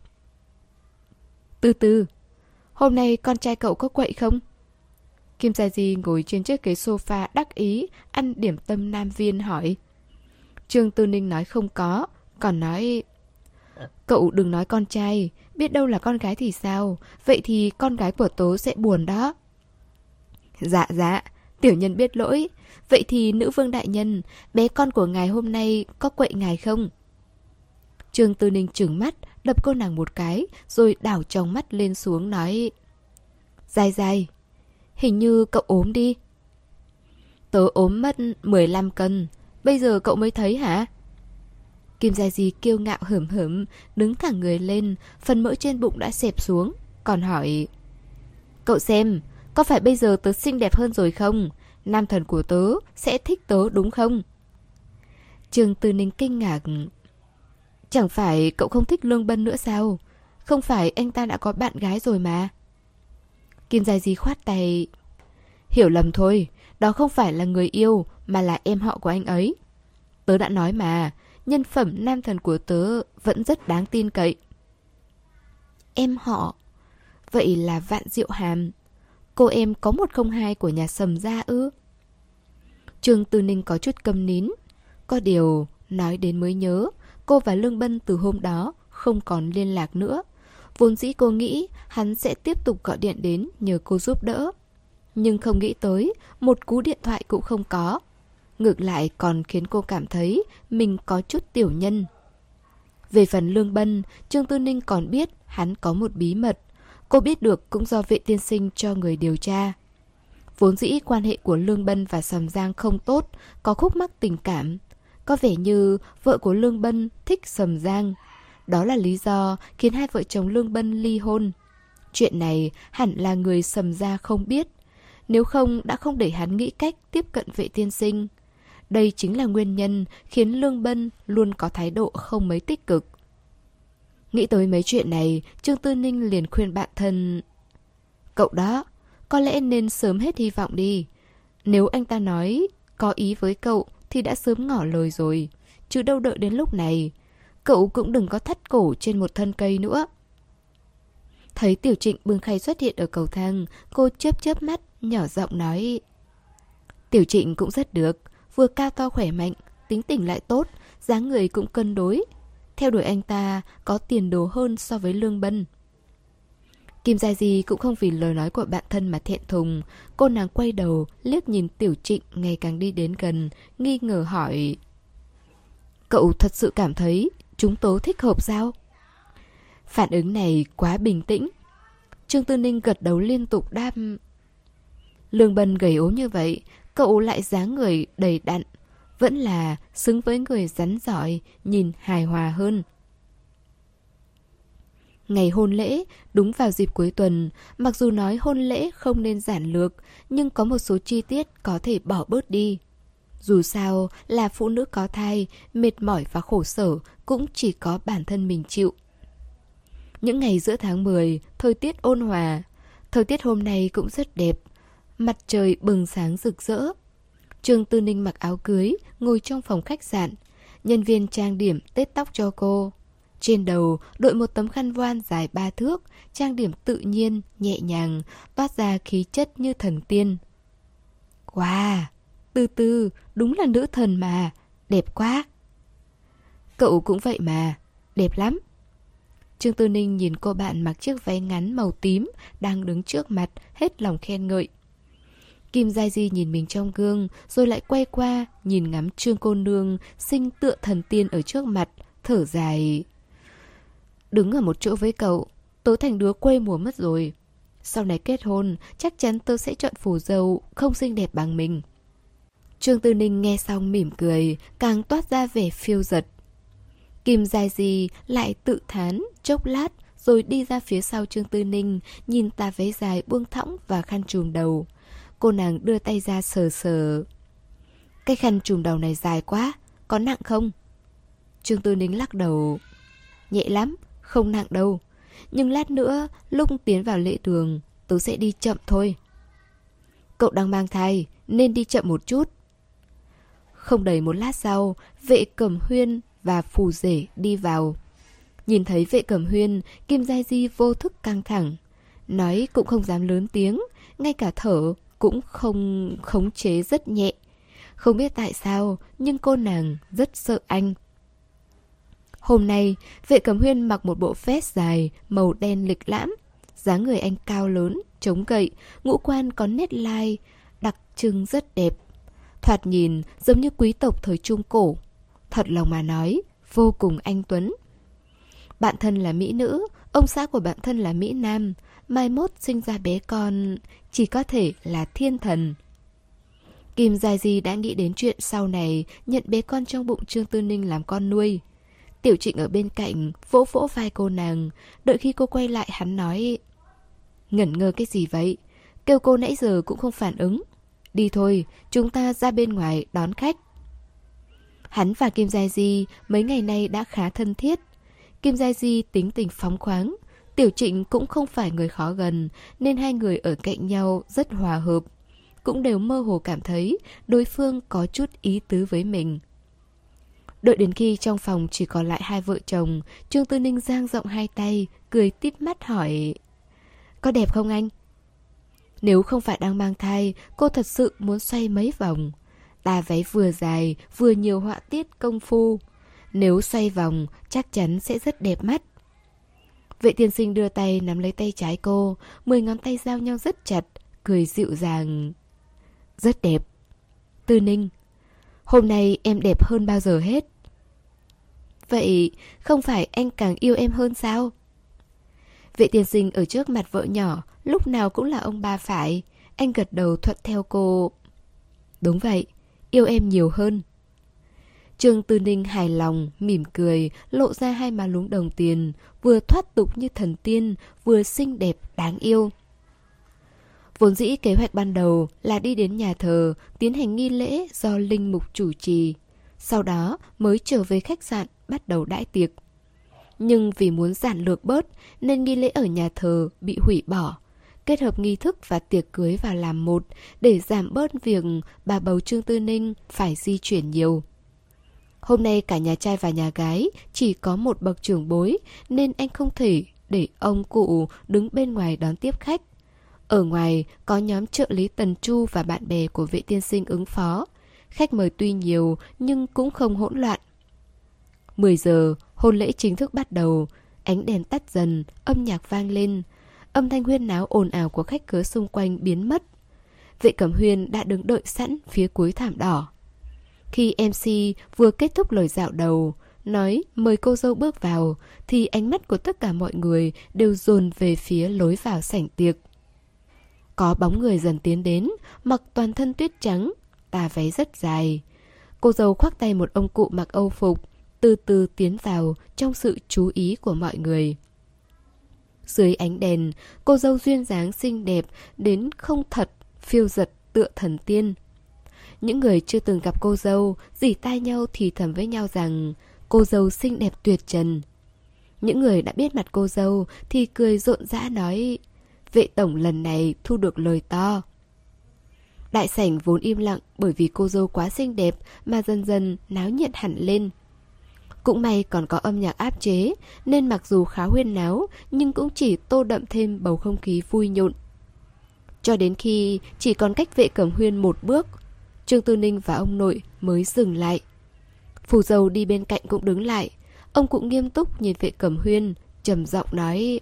Từ từ, hôm nay con trai cậu có quậy không? Kim Giai Di ngồi trên chiếc ghế sofa đắc ý, ăn điểm tâm nam viên hỏi. Trương Tư Ninh nói không có, còn nói... Cậu đừng nói con trai, biết đâu là con gái thì sao, vậy thì con gái của tớ sẽ buồn đó. Dạ dạ, tiểu nhân biết lỗi, vậy thì nữ vương đại nhân, bé con của ngài hôm nay có quậy ngài không? Trương Tư Ninh trừng mắt, đập cô nàng một cái, rồi đảo tròng mắt lên xuống nói. Dài dài, hình như cậu ốm đi. Tớ ốm mất mười lăm cân, bây giờ cậu mới thấy hả? Kim Giai Di kiêu ngạo hửm hửm, đứng thẳng người lên, phần mỡ trên bụng đã xẹp xuống, còn hỏi. Cậu xem, có phải bây giờ tớ xinh đẹp hơn rồi không? Nam thần của tớ sẽ thích tớ đúng không? Trương Tư Ninh kinh ngạc. Chẳng phải cậu không thích Lương Bân nữa sao? Không phải anh ta đã có bạn gái rồi mà. Kim Giai Di khoát tay. Hiểu lầm thôi, đó không phải là người yêu mà là em họ của anh ấy. Tớ đã nói mà, nhân phẩm nam thần của tớ vẫn rất đáng tin cậy. Em họ? Vậy là Vạn Diệu Hàm. Cô em có một không hai của nhà Sầm gia ư? Trương Tư Ninh có chút câm nín. Có điều, nói đến mới nhớ, cô và Lương Bân từ hôm đó không còn liên lạc nữa. Vốn dĩ cô nghĩ hắn sẽ tiếp tục gọi điện đến nhờ cô giúp đỡ. Nhưng không nghĩ tới, một cú điện thoại cũng không có. Ngược lại còn khiến cô cảm thấy mình có chút tiểu nhân. Về phần Lương Bân, Trương Tư Ninh còn biết hắn có một bí mật. Cô biết được cũng do Vệ tiên sinh cho người điều tra. Vốn dĩ quan hệ của Lương Bân và Sầm Giang không tốt, có khúc mắc tình cảm. Có vẻ như vợ của Lương Bân thích Sầm Giang. Đó là lý do khiến hai vợ chồng Lương Bân ly hôn. Chuyện này hẳn là người Sầm gia không biết. Nếu không đã không để hắn nghĩ cách tiếp cận Vệ tiên sinh. Đây chính là nguyên nhân khiến Lương Bân luôn có thái độ không mấy tích cực. Nghĩ tới mấy chuyện này, Trương Tư Ninh liền khuyên bạn thân. Cậu đó, có lẽ nên sớm hết hy vọng đi. Nếu anh ta nói có ý với cậu thì đã sớm ngỏ lời rồi, chứ đâu đợi đến lúc này. cậu cũng đừng có thắt cổ trên một thân cây nữa. Thấy Tiểu Trịnh bưng khay xuất hiện ở cầu thang, cô chớp chớp mắt, nhỏ giọng nói. Tiểu Trịnh cũng rất được, vừa cao to khỏe mạnh, tính tình lại tốt, dáng người cũng cân đối. Theo đuổi anh ta có tiền đồ hơn so với Lương Bân. Kim Gia Di cũng không vì lời nói của bạn thân mà thẹn thùng. Cô nàng quay đầu, liếc nhìn Tiểu Trịnh ngày càng đi đến gần, nghi ngờ hỏi. Cậu thật sự cảm thấy chúng tố thích hợp sao? Phản ứng này quá bình tĩnh. Trương Tư Ninh gật đầu liên tục đáp. Lương Bân gầy ốm như vậy, cậu lại dáng người đầy đặn, vẫn là xứng với người rắn giỏi, nhìn hài hòa hơn. Ngày hôn lễ, đúng vào dịp cuối tuần, mặc dù nói hôn lễ không nên giản lược, nhưng có một số chi tiết có thể bỏ bớt đi. Dù sao là phụ nữ có thai, mệt mỏi và khổ sở cũng chỉ có bản thân mình chịu. Những ngày giữa tháng mười, thời tiết ôn hòa. Thời tiết hôm nay cũng rất đẹp, mặt trời bừng sáng rực rỡ. Trương Tư Ninh mặc áo cưới, ngồi trong phòng khách sạn. Nhân viên trang điểm tết tóc cho cô. Trên đầu đội một tấm khăn voan dài ba thước, trang điểm tự nhiên, nhẹ nhàng, toát ra khí chất như thần tiên. Wow, Tư Tư, đúng là nữ thần mà, đẹp quá. Cậu cũng vậy mà, đẹp lắm. Trương Tư Ninh nhìn cô bạn mặc chiếc váy ngắn màu tím đang đứng trước mặt, hết lòng khen ngợi. Kim Gia Di nhìn mình trong gương, rồi lại quay qua, nhìn ngắm Trương cô nương xinh tựa thần tiên ở trước mặt, thở dài. Đứng ở một chỗ với cậu, tớ thành đứa quê mùa mất rồi. Sau này kết hôn, chắc chắn tớ sẽ chọn phù dâu không xinh đẹp bằng mình. Trương Tư Ninh nghe xong mỉm cười, càng toát ra vẻ phiêu dật. Kim Gia Di lại tự thán chốc lát, rồi đi ra phía sau Trương Tư Ninh, nhìn tà váy dài buông thõng và khăn trùm đầu. Cô nàng đưa tay ra sờ sờ. Cái khăn trùm đầu này dài quá, có nặng không? Trương Tư Ninh lắc đầu. Nhẹ lắm, không nặng đâu. Nhưng lát nữa, lúc tiến vào lễ đường, tớ sẽ đi chậm thôi. Cậu đang mang thai, nên đi chậm một chút. Không đầy một lát sau, Vệ Cẩm Huyên và Phù Rể đi vào. Nhìn thấy Vệ Cẩm Huyên, Kim Gia Di vô thức căng thẳng. Nói cũng không dám lớn tiếng, ngay cả thở cũng không khống chế rất nhẹ. Không biết tại sao, nhưng cô nàng rất sợ anh. Hôm nay, Vệ Cẩm Huyên mặc một bộ vest dài, màu đen lịch lãm. Dáng người anh cao lớn, chống gậy, ngũ quan có nét lai, đặc trưng rất đẹp. Thoạt nhìn giống như quý tộc thời Trung Cổ. Thật lòng mà nói, vô cùng anh tuấn. Bạn thân là mỹ nữ, ông xã của bạn thân là mỹ nam. Mai mốt sinh ra bé con, chỉ có thể là thiên thần. Kim Gia Di đã nghĩ đến chuyện sau này nhận bé con trong bụng Trương Tư Ninh làm con nuôi. Tiểu Trịnh ở bên cạnh vỗ vỗ vai cô nàng. Đợi khi cô quay lại hắn nói: ngẩn ngơ cái gì vậy? Kêu cô nãy giờ cũng không phản ứng. Đi thôi, chúng ta ra bên ngoài đón khách. Hắn và Kim Gia Di mấy ngày nay đã khá thân thiết. Kim Gia Di tính tình phóng khoáng, Tiểu Trịnh cũng không phải người khó gần, nên hai người ở cạnh nhau rất hòa hợp. Cũng đều mơ hồ cảm thấy đối phương có chút ý tứ với mình. Đợi đến khi trong phòng chỉ còn lại hai vợ chồng, Trương Tư Ninh dang rộng hai tay, cười tít mắt hỏi: có đẹp không anh? Nếu không phải đang mang thai, cô thật sự muốn xoay mấy vòng. Tà váy vừa dài, vừa nhiều họa tiết công phu. Nếu xoay vòng, chắc chắn sẽ rất đẹp mắt. Vệ tiên sinh đưa tay nắm lấy tay trái cô, mười ngón tay giao nhau rất chặt, cười dịu dàng. Rất đẹp. Tư Ninh, hôm nay em đẹp hơn bao giờ hết. Vậy không phải anh càng yêu em hơn sao? Vệ tiên sinh ở trước mặt vợ nhỏ, lúc nào cũng là ông ba phải. Anh gật đầu thuận theo cô. Đúng vậy, yêu em nhiều hơn. Trương Tư Ninh hài lòng, mỉm cười, lộ ra hai má lúm đồng tiền, vừa thoát tục như thần tiên, vừa xinh đẹp, đáng yêu. Vốn dĩ kế hoạch ban đầu là đi đến nhà thờ, tiến hành nghi lễ do linh mục chủ trì. Sau đó mới trở về khách sạn, bắt đầu đãi tiệc. Nhưng vì muốn giản lược bớt, nên nghi lễ ở nhà thờ bị hủy bỏ. Kết hợp nghi thức và tiệc cưới vào làm một, để giảm bớt việc bà bầu Trương Tư Ninh phải di chuyển nhiều. Hôm nay cả nhà trai và nhà gái chỉ có một bậc trưởng bối, nên anh không thể để ông cụ đứng bên ngoài đón tiếp khách. Ở ngoài có nhóm trợ lý Tần Chu và bạn bè của Vệ tiên sinh ứng phó. Khách mời tuy nhiều nhưng cũng không hỗn loạn. mười giờ, hôn lễ chính thức bắt đầu. Ánh đèn tắt dần, âm nhạc vang lên. Âm thanh huyên náo ồn ào của khách khứa xung quanh biến mất. Vệ Cẩm Huyên đã đứng đợi sẵn phía cuối thảm đỏ. Khi em xê vừa kết thúc lời dạo đầu, nói mời cô dâu bước vào, thì ánh mắt của tất cả mọi người đều dồn về phía lối vào sảnh tiệc. Có bóng người dần tiến đến, mặc toàn thân tuyết trắng, tà váy rất dài. Cô dâu khoác tay một ông cụ mặc âu phục, từ từ tiến vào trong sự chú ý của mọi người. Dưới ánh đèn, cô dâu duyên dáng xinh đẹp đến không thật, phiêu dật tựa thần tiên. Những người chưa từng gặp cô dâu rỉ tai nhau thì thầm với nhau rằng cô dâu xinh đẹp tuyệt trần. Những người đã biết mặt cô dâu thì cười rộn rã nói: Vệ tổng lần này thu được lời to. Đại sảnh vốn im lặng bởi vì cô dâu quá xinh đẹp mà dần dần náo nhiệt hẳn lên. Cũng may còn có âm nhạc áp chế, nên mặc dù khá huyên náo nhưng cũng chỉ tô đậm thêm bầu không khí vui nhộn. Cho đến khi chỉ còn cách Vệ Cẩm Huyên một bước, Trương Tư Ninh và ông nội mới dừng lại. Phù dâu đi bên cạnh cũng đứng lại. Ông cụ nghiêm túc nhìn Vệ Cẩm Huyên, trầm giọng nói: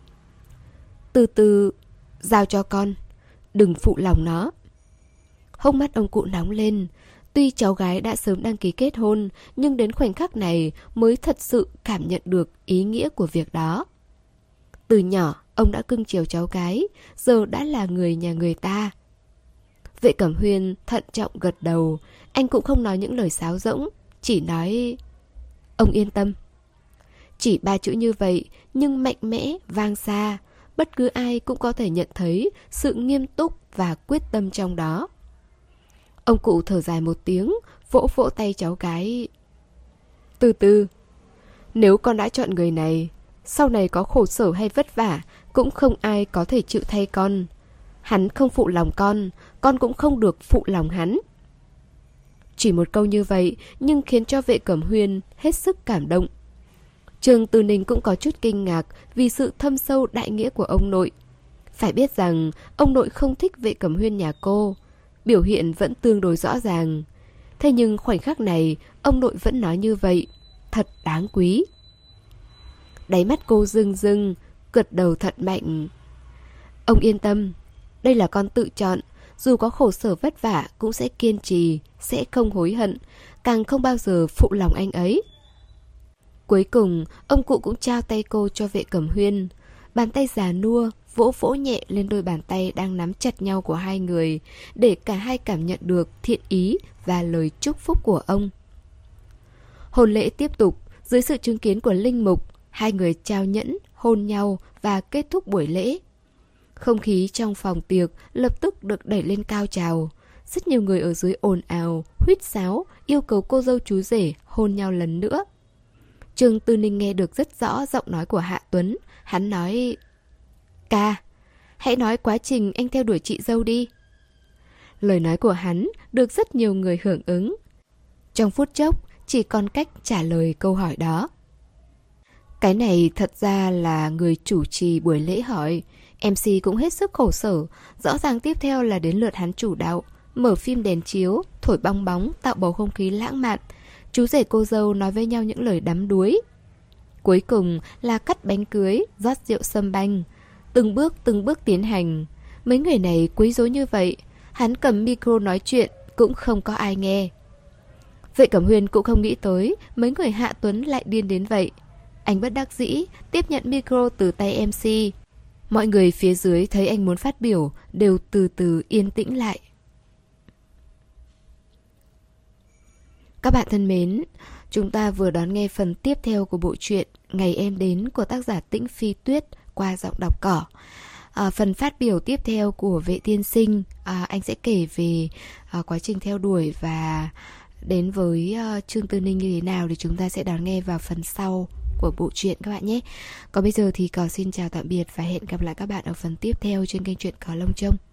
Từ từ, giao cho con, đừng phụ lòng nó. Hốc mắt ông cụ nóng lên. Tuy cháu gái đã sớm đăng ký kết hôn, nhưng đến khoảnh khắc này mới thật sự cảm nhận được ý nghĩa của việc đó. Từ nhỏ, ông đã cưng chiều cháu gái, giờ đã là người nhà người ta. Vệ Cẩm Huyên thận trọng gật đầu. Anh cũng không nói những lời sáo rỗng, chỉ nói: Ông yên tâm. Chỉ ba chữ như vậy, nhưng mạnh mẽ, vang xa. Bất cứ ai cũng có thể nhận thấy sự nghiêm túc và quyết tâm trong đó. Ông cụ thở dài một tiếng, vỗ vỗ tay cháu gái. Từ từ, nếu con đã chọn người này, sau này có khổ sở hay vất vả cũng không ai có thể chịu thay con. Hắn không phụ lòng con, con cũng không được phụ lòng hắn. Chỉ một câu như vậy nhưng khiến cho Vệ Cẩm Huyên hết sức cảm động. Trương Tư Ninh cũng có chút kinh ngạc vì sự thâm sâu đại nghĩa của ông nội. Phải biết rằng ông nội không thích Vệ Cẩm Huyên nhà cô, biểu hiện vẫn tương đối rõ ràng. Thế nhưng khoảnh khắc này ông nội vẫn nói như vậy, thật đáng quý. Đáy mắt cô rưng rưng, gật đầu thật mạnh. Ông yên tâm, đây là con tự chọn, dù có khổ sở vất vả cũng sẽ kiên trì, sẽ không hối hận, càng không bao giờ phụ lòng anh ấy. Cuối cùng, ông cụ cũng trao tay cô cho Vệ Cẩm Huyên. Bàn tay già nua vỗ vỗ nhẹ lên đôi bàn tay đang nắm chặt nhau của hai người, để cả hai cảm nhận được thiện ý và lời chúc phúc của ông. Hôn lễ tiếp tục, dưới sự chứng kiến của linh mục, hai người trao nhẫn, hôn nhau và kết thúc buổi lễ. Không khí trong phòng tiệc lập tức được đẩy lên cao trào. Rất nhiều người ở dưới ồn ào, huýt sáo, yêu cầu cô dâu chú rể hôn nhau lần nữa. Trương Tư Ninh nghe được rất rõ giọng nói của Hạ Tuấn. Hắn nói: Ca, hãy nói quá trình anh theo đuổi chị dâu đi. Lời nói của hắn được rất nhiều người hưởng ứng. Trong phút chốc chỉ còn cách trả lời câu hỏi đó. Cái này thật ra là người chủ trì buổi lễ hỏi. em xê cũng hết sức khổ sở. Rõ ràng tiếp theo là đến lượt hắn chủ đạo, mở phim đèn chiếu, thổi bong bóng, tạo bầu không khí lãng mạn. Chú rể cô dâu nói với nhau những lời đắm đuối. Cuối cùng là cắt bánh cưới, rót rượu sâm banh. Từng bước từng bước tiến hành. Mấy người này quấy rối như vậy, hắn cầm micro nói chuyện cũng không có ai nghe. Vệ Cẩm Huyên cũng không nghĩ tới mấy người Hạ Tuấn lại điên đến vậy. Anh bất đắc dĩ tiếp nhận micro từ tay em xê. Mọi người phía dưới thấy anh muốn phát biểu đều từ từ yên tĩnh lại. Các bạn thân mến, chúng ta vừa đón nghe phần tiếp theo của bộ truyện Ngày Em Đến của tác giả Tĩnh Phi Tuyết qua giọng đọc cỏ. À, phần phát biểu tiếp theo của Vệ tiên sinh, à, anh sẽ kể về à, quá trình theo đuổi và đến với uh, Trương Tư Ninh như thế nào thì chúng ta sẽ đón nghe vào phần sau của bộ truyện các bạn nhé. Còn bây giờ thì Cỏ xin chào tạm biệt và hẹn gặp lại các bạn ở phần tiếp theo trên kênh Truyện Cỏ Lông Trông.